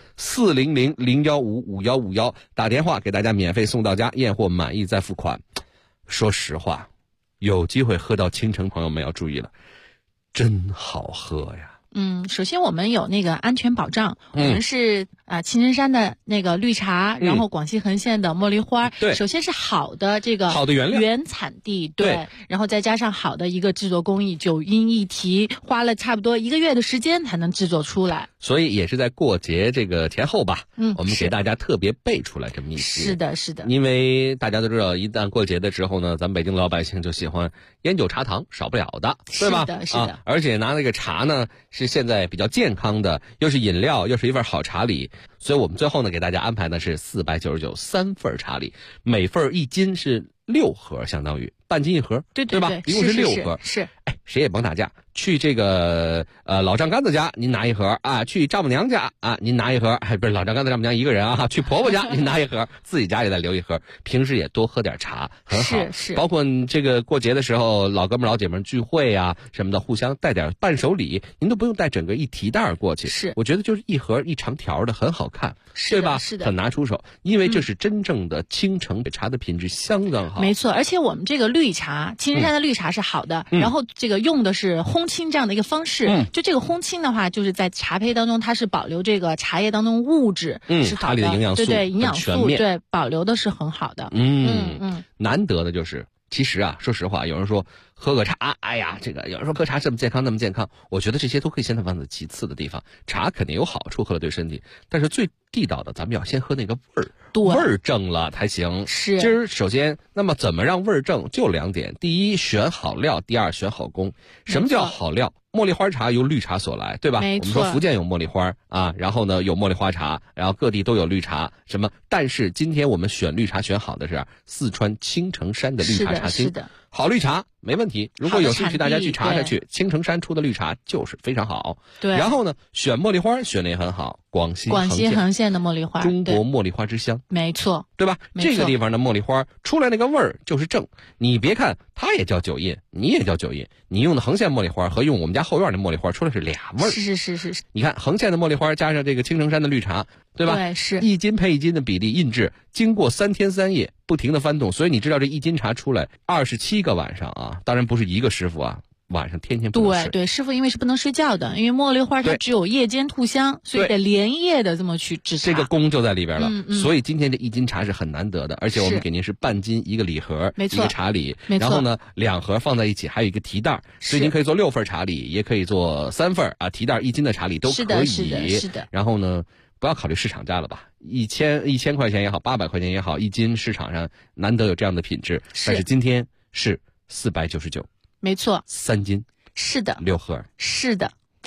400-015-5151，打电话给大家免费送到家，验货满意再付款。说实话，有机会喝到青城朋友们要注意了，真好喝呀。 首先我们有那个安全保障，我们是青城山的那个绿茶，然后广西横县的茉莉花， 对， 首先是好的这个好的原料原产地，对，然后再加上好的一个制作工艺，9音1提，花了差不多1个月的时间才能制作出来， 所以也是在过节这个前后吧，我们给大家特别备出来这么一些， 是的， 因为大家都知道，一旦过节的时候呢，咱们北京老百姓就喜欢烟酒茶糖，少不了的，对吧？ 是的， 而且拿那个茶呢，是现在比较健康的，又是饮料，又是一份好茶礼，所以我们最后呢给大家安排的是499 3份茶礼，每份1斤是6盒，相当于半斤1盒， 对吧？一共是6盒， 是。 谁也甭打架，去这个老丈杆子家您拿1盒啊，去丈母娘家啊您拿1盒，不是老丈杆子丈母娘一个人啊，去婆婆家您拿1盒，自己家里再留1盒，平时也多喝点茶，很好。 是。 包括这个过节的时候，老哥们老姐们聚会啊什么的，互相带点伴手礼，您都不用带整个1提袋过去。 是， 我觉得就是1盒1长条的，很好看， 对吧？ 是的， 很拿出手，因为这是真正的青城茶的品质相当好。 没错，而且我们这个绿茶，青城山的绿茶是好的，然后这个用的是烘青这样的一个方式，就这个烘青的话，就是在茶胚当中，它是保留这个茶叶当中物质，是好的， 茶里的营养素， 对营养素，对保留的是很好的。 难得的就是，其实啊，说实话，有人说喝个茶，哎呀，这个有人说喝茶这么健康那么健康，我觉得这些都可以先放在其次的地方。茶肯定有好处，喝了对身体，但是最地道的，咱们要先喝那个味儿，味儿正了才行。 是。 今儿首先，那么怎么让味儿正？就2点：第一，选好料；第二，选好工。什么叫好料？茉莉花茶由绿茶所来，对吧？ 没错。 我们说福建有茉莉花啊，然后呢有茉莉花茶，然后各地都有绿茶，什么？但是今天我们选绿茶选好的是四川青城山的绿茶茶青， 是的。 好绿茶没问题，如果有兴趣大家去查查去，青城山出的绿茶就是非常好。 对。 然后呢，选茉莉花选的也很好，广西横县的茉莉花， 中国茉莉花之乡， 没错， 对吧？这个地方的茉莉花出来那个味儿就是正。你别看它也叫9印，你也叫9印，你用的横县茉莉花和用我们家后院的茉莉花出来是俩味儿。 是。 你看横县的茉莉花加上这个青城山的绿茶，对吧？ 对，是 1斤配1斤的比例印制，经过3天3夜不停的翻动，所以你知道这1斤茶出来27个晚上啊，当然不是一个师傅啊。晚上天天不能睡。 对，师傅因为是不能睡觉的，因为茉莉花它只有夜间吐香，所以得连夜的这么去制茶。 这个功就在里边了。所以今天这1斤茶是很难得的，而且我们给您是半斤1个礼盒， 没错， 一个茶礼， 没错。 然后呢2盒放在一起，还有一个提袋，所以您可以做6份茶礼，也可以做3份啊，提袋1斤的茶礼都可以。 是的。 然后呢，不要考虑市场价了吧，1000块钱也好，800块钱也好，1斤市场上难得有这样的品质，但是今天是499， 没错， 3斤。 是的 ，6盒， 是的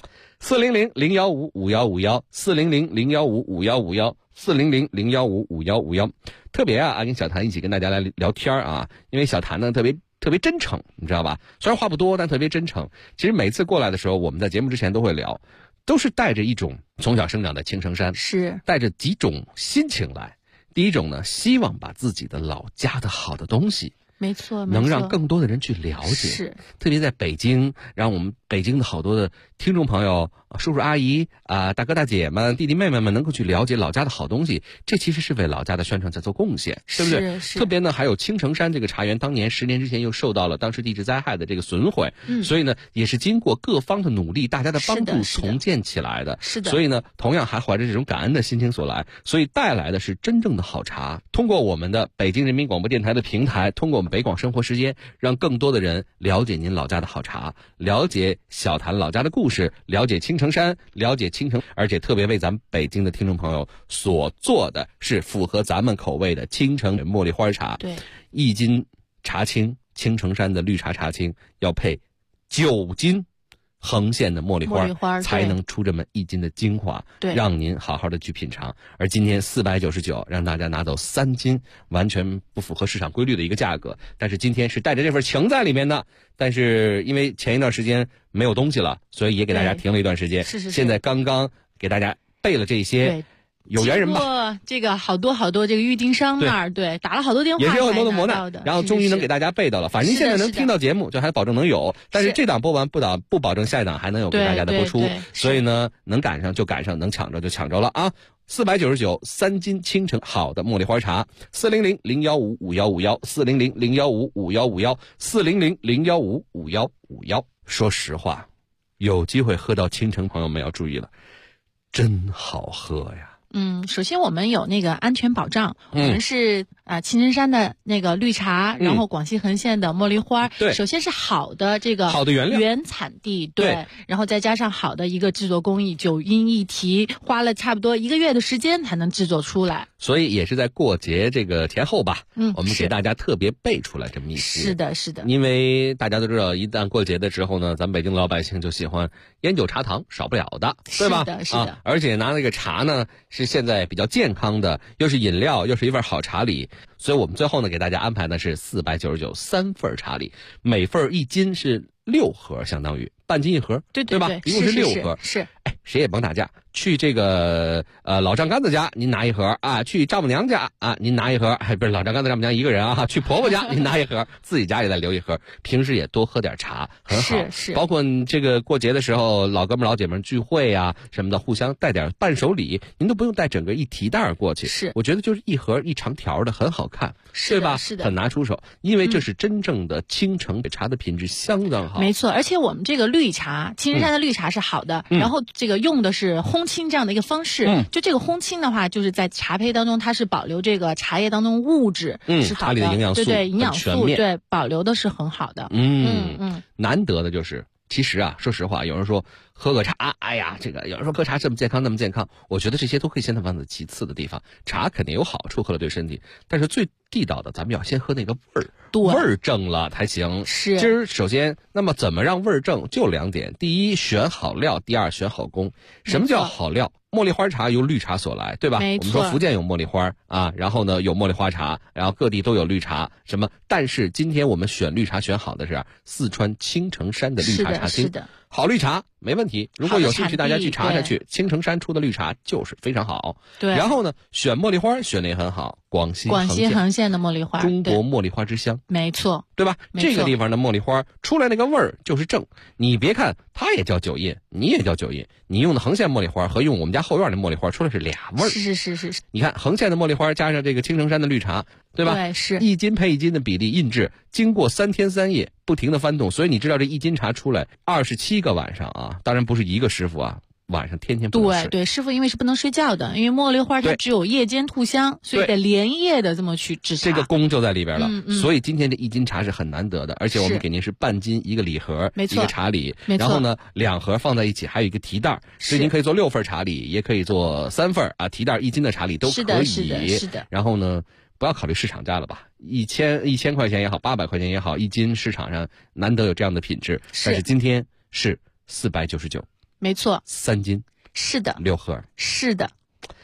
，400-015-5151，400-015-5151，400-015-5151。特别啊，跟小谭一起跟大家来聊天啊，因为小谭呢特别真诚，你知道吧？虽然话不多，但特别真诚。其实每次过来的时候，我们在节目之前都会聊，都是带着一种从小生长在青城山， 是带着几种心情来。第一种呢，希望把自己的老家的好的东西， 没错， 能让更多的人去了解。 是， 特别在北京，让我们北京的好多的听众朋友、叔叔阿姨啊、大哥大姐们、弟弟妹妹们能够去了解老家的好东西，这其实是为老家的宣传在做贡献，对不对？ 是。 特别呢，还有青城山这个茶园，当年10年之前又受到了当时地质灾害的这个损毁，所以呢，也是经过各方的努力，大家的帮助重建起来的。 是的。 所以呢，同样还怀着这种感恩的心情所来，所以带来的是真正的好茶。通过我们的北京人民广播电台的平台，通过我们北广生活时间，让更多的人了解您老家的好茶，了解小谭老家的故事，了解青城山，了解青城，而且特别为咱们北京的听众朋友所做的是符合咱们口味的青城茉莉花茶。 对 ，1斤茶青，青城山的绿茶茶青要配9斤横线的茉莉花才能出这么1斤的精华，让您好好的去品尝。而今天499让大家拿走3斤，完全不符合市场规律的一个价格，但是今天是带着这份情在里面的。但是因为前一段时间没有东西了，所以也给大家停了一段时间。 是。 现在刚刚给大家备了这些。有缘人吧， 这个好多这个郁金商那儿，对，打了好多电话， 也是有很多的磨难，然后终于能给大家备到了。反正现在能听到节目，就还保证能有。但是这档播完不保证下一档还能有给大家的播出，所以呢，能赶上就赶上，能抢着就抢着了啊！499 3斤青城好的茉莉花茶，400-015-5151，400-015-5151，400-015-5151。说实话，有机会喝到青城，朋友们要注意了。真好喝呀！ 首先我们有那个安全保障，我们是青城山的那个绿茶，然后广西横县的茉莉花， 对， 首先是好的这个好的原料原产地，对，然后再加上好的一个制作工艺，9音1提，花了差不多1个月的时间才能制作出来， 所以也是在过节这个前后吧，我们给大家特别备出来这么一些， 是的， 因为大家都知道，一旦过节的时候呢，咱们北京的老百姓就喜欢烟酒茶糖，少不了的，对吧？ 是的， 而且拿那个茶呢，是现在比较健康的，又是饮料，又是一份好茶礼，所以我们最后呢给大家安排的是499 3份茶礼，每份1斤是6盒，相当于半斤1盒， 对吧？一共是6盒， 是。 谁也甭打架，去这个老丈杆子家您拿1盒啊，去丈母娘家啊您拿1盒，不是老丈杆子丈母娘一个人啊，去婆婆家您拿1盒，自己家也再留1盒。平时也多喝点茶，很好。 是。 包括你这个过节的时候，老哥们老姐们聚会啊什么的，互相带点伴手礼，您都不用带整个1提袋过去。 是， 我觉得就是1盒1长条的，很好看， 对吧？ 是的， 很拿出手，因为这是真正的青城茶的品质相当好。 没错，而且我们这个绿茶，青城山的绿茶是好的，然后这个用的是烘青这样的一个方式，就这个烘青的话，就是在茶胚当中，它是保留这个茶叶当中物质，是好的， 茶里的营养素， 对营养素，对保留的是很好的。 难得的就是，其实啊，说实话，有人说喝个茶，哎呀，这个有人说喝茶这么健康那么健康，我觉得这些都可以先放在其次的地方。茶肯定有好处，喝了对身体，但是最地道的，咱们要先喝那个味儿，味儿正了才行。 是。 今儿首先，那么怎么让味儿正？就2点：第一，选好料；第二，选好工。什么叫好料？茉莉花茶由绿茶所来，对吧？我们说福建有茉莉花啊，然后呢有茉莉花茶，然后各地都有绿茶，什么？但是今天我们选绿茶选好的是四川青城山的绿茶茶青， 是的， 好绿茶没问题。如果有兴趣，大家去查查去，青城山出的绿茶就是非常好。 对。 然后呢，选茉莉花选的也很好，广西横县的茉莉花， 中国茉莉花之乡， 没错， 对吧？这个地方的茉莉花出来那个味儿就是正。你别看它也叫9印，你也叫9印，你用的横县茉莉花和用我们家后院的茉莉花出来是俩味儿。 是。 你看横县的茉莉花加上这个青城山的绿茶，对吧？ 对，是 1斤配1斤的比例印制，经过3天3夜不停的翻动，所以你知道这1斤茶出来27个晚上啊，当然不是一个师傅啊。晚上天天不能睡。 对，师傅因为是不能睡觉的，因为茉莉花它只有夜间吐香，所以得连夜的这么去制茶。 这个功就在里边了。所以今天这1斤茶是很难得的，而且我们给您是半斤一个礼盒， 没错， 一个茶礼， 没错。 然后呢，2盒放在一起，还有一个提袋，所以您可以做6份茶礼，也可以做3份啊，提袋1斤的茶礼都可以。 是的。 然后呢，不要考虑市场价了吧，1000块钱也好，800块钱也好，1斤市场上难得有这样的品质，但是今天是499。 没错 ，3斤， 是的 ，6盒， 是的。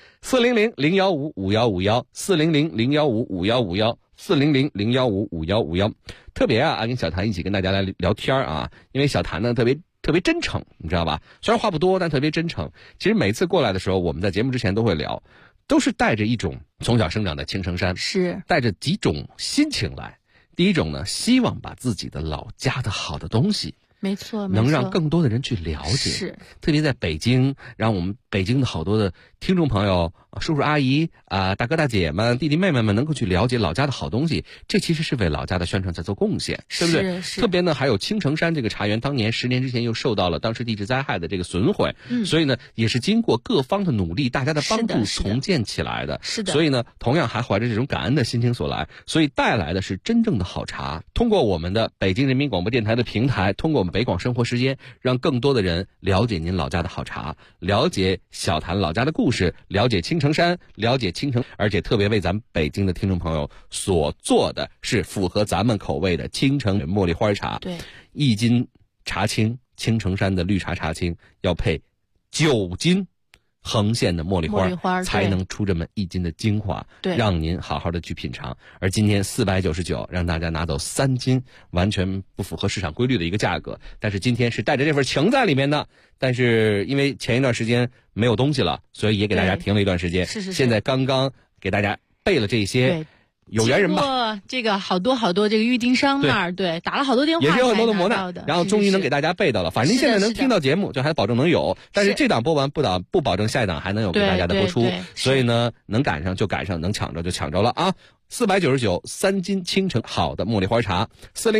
400-015-5151，400-015-5151，400-015-5151。特别啊，跟小谭一起跟大家来聊天啊，因为小谭呢特别真诚，你知道吧？虽然话不多，但特别真诚。其实每次过来的时候，我们在节目之前都会聊，都是带着一种从小生长在青城山， 是带着几种心情来。第一种呢，希望把自己的老家的好的东西， 没错， 能让更多的人去了解。 是， 特别在北京，让我们北京的好多的听众朋友、叔叔阿姨啊、大哥大姐们、弟弟妹妹们能够去了解老家的好东西，这其实是为老家的宣传在做贡献，对不对？ 是。 特别呢，还有青城山这个茶园，当年10年之前又受到了当时地质灾害的这个损毁，所以呢，也是经过各方的努力，大家的帮助重建起来的。 是的。 所以呢，同样还怀着这种感恩的心情所来，所以带来的是真正的好茶。通过我们的北京人民广播电台的平台，通过我们北广生活时间，让更多的人了解您老家的好茶，了解小谭老家的故事，了解青城山，了解青城，而且特别为咱们北京的听众朋友所做的是符合咱们口味的青城茉莉花茶。 对 ，1斤茶青，青城山的绿茶茶青要配9斤横线的茉莉花才能出这么1斤的精华， 对， 让您好好的去品尝。而今天499让大家拿走3斤，完全不符合市场规律的一个价格，但是今天是带着这份情在里面的。但是因为前一段时间没有东西了，所以也给大家停了一段时间。 是。 现在刚刚给大家备了这些。有缘人吧， 这个好多这个预订商那儿，对，打了好多电话， 也是有很多的磨难，然后终于能给大家备到了。反正现在能听到节目，就还保证能有，但是这档播完不保证下一档还能有给大家的播出，所以呢，能赶上就赶上，能抢着就抢着了啊！499 3斤青城好的茉莉花茶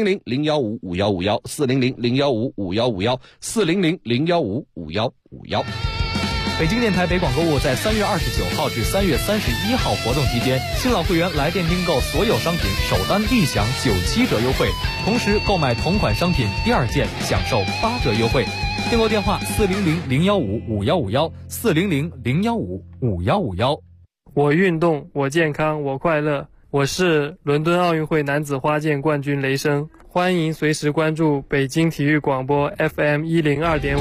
，400-015-5151，400-015-5151，400-015-5151。 北京电台北广购物在3月29号至3月31号活动期间，新老会员来电订购所有商品首单立享97折优惠，同时购买同款商品第2件享受8折优惠。订购电话400-015-5151，400-015-5151。 我运动，我健康，我快乐。我是伦敦奥运会男子花剑冠军雷声，欢迎随时关注北京体育广播 FM 102.5。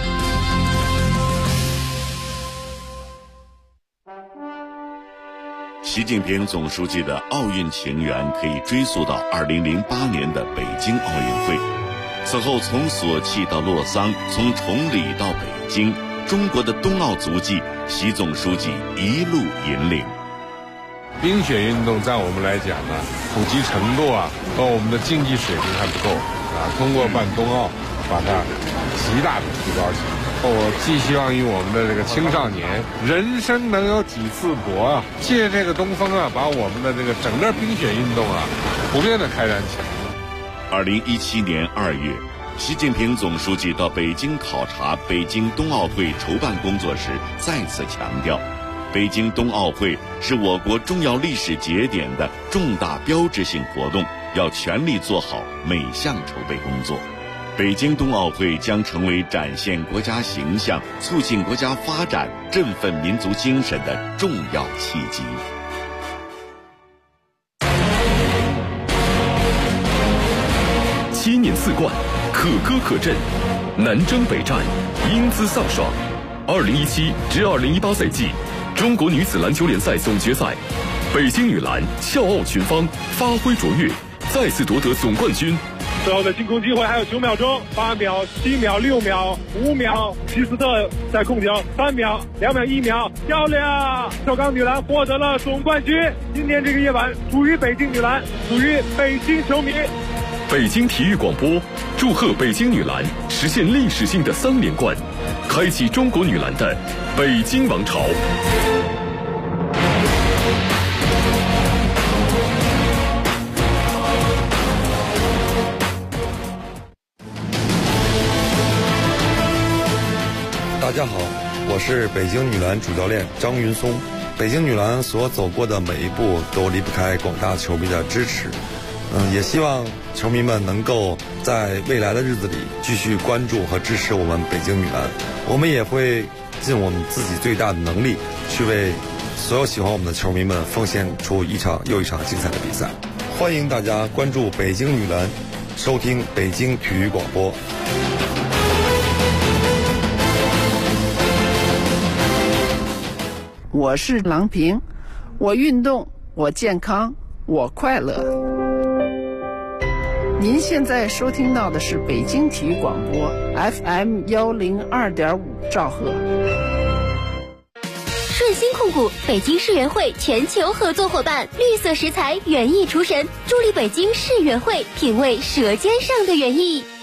习近平总书记的奥运情缘可以追溯到2008年的北京奥运会。此后从索契到洛桑，从崇礼到北京，中国的冬奥足迹，习总书记一路引领。 冰雪运动在我们来讲呢，普及程度和我们的竞技水平还不够通过办冬奥，把它极大的提高起来。我寄希望于我们的这个青少年，人生能有几次搏借这个东风把我们的这个整个冰雪运动普遍的开展起来。 2017年2月，习近平总书记到北京考察北京冬奥会筹办工作时，再次强调，北京冬奥会是我国重要历史节点的重大标志性活动，要全力做好每项筹备工作。北京冬奥会将成为展现国家形象、促进国家发展、振奋民族精神的重要契机。 7年4冠，可歌可阵，南征北战，英姿飒爽。2017至2018赛季中国女子篮球联赛总决赛，北京女篮笑傲群芳，发挥卓越，再次夺得总冠军。 最后的进攻机会还有9秒钟，8秒、7秒、6秒、5秒，希斯特在控球，3秒、2秒、1秒，漂亮！首钢女篮获得了总冠军。今天这个夜晚属于北京女篮，属于北京球迷。 北京体育广播祝贺北京女篮实现历史性的3连冠，开启中国女篮的北京王朝。 大家好，我是北京女篮主教练张云松。北京女篮所走过的每一步都离不开广大球迷的支持。也希望球迷们能够在未来的日子里继续关注和支持我们北京女篮。我们也会尽我们自己最大的能力，去为所有喜欢我们的球迷们奉献出一场又一场精彩的比赛。欢迎大家关注北京女篮，收听北京体育广播。 我是郎平，我运动，我健康，我快乐。您现在收听到的是北京体育广播 FM 102.5兆赫。 顺鑫控股北京世园会全球合作伙伴，绿色食材园艺厨神，助力北京世园会品味舌尖上的园艺。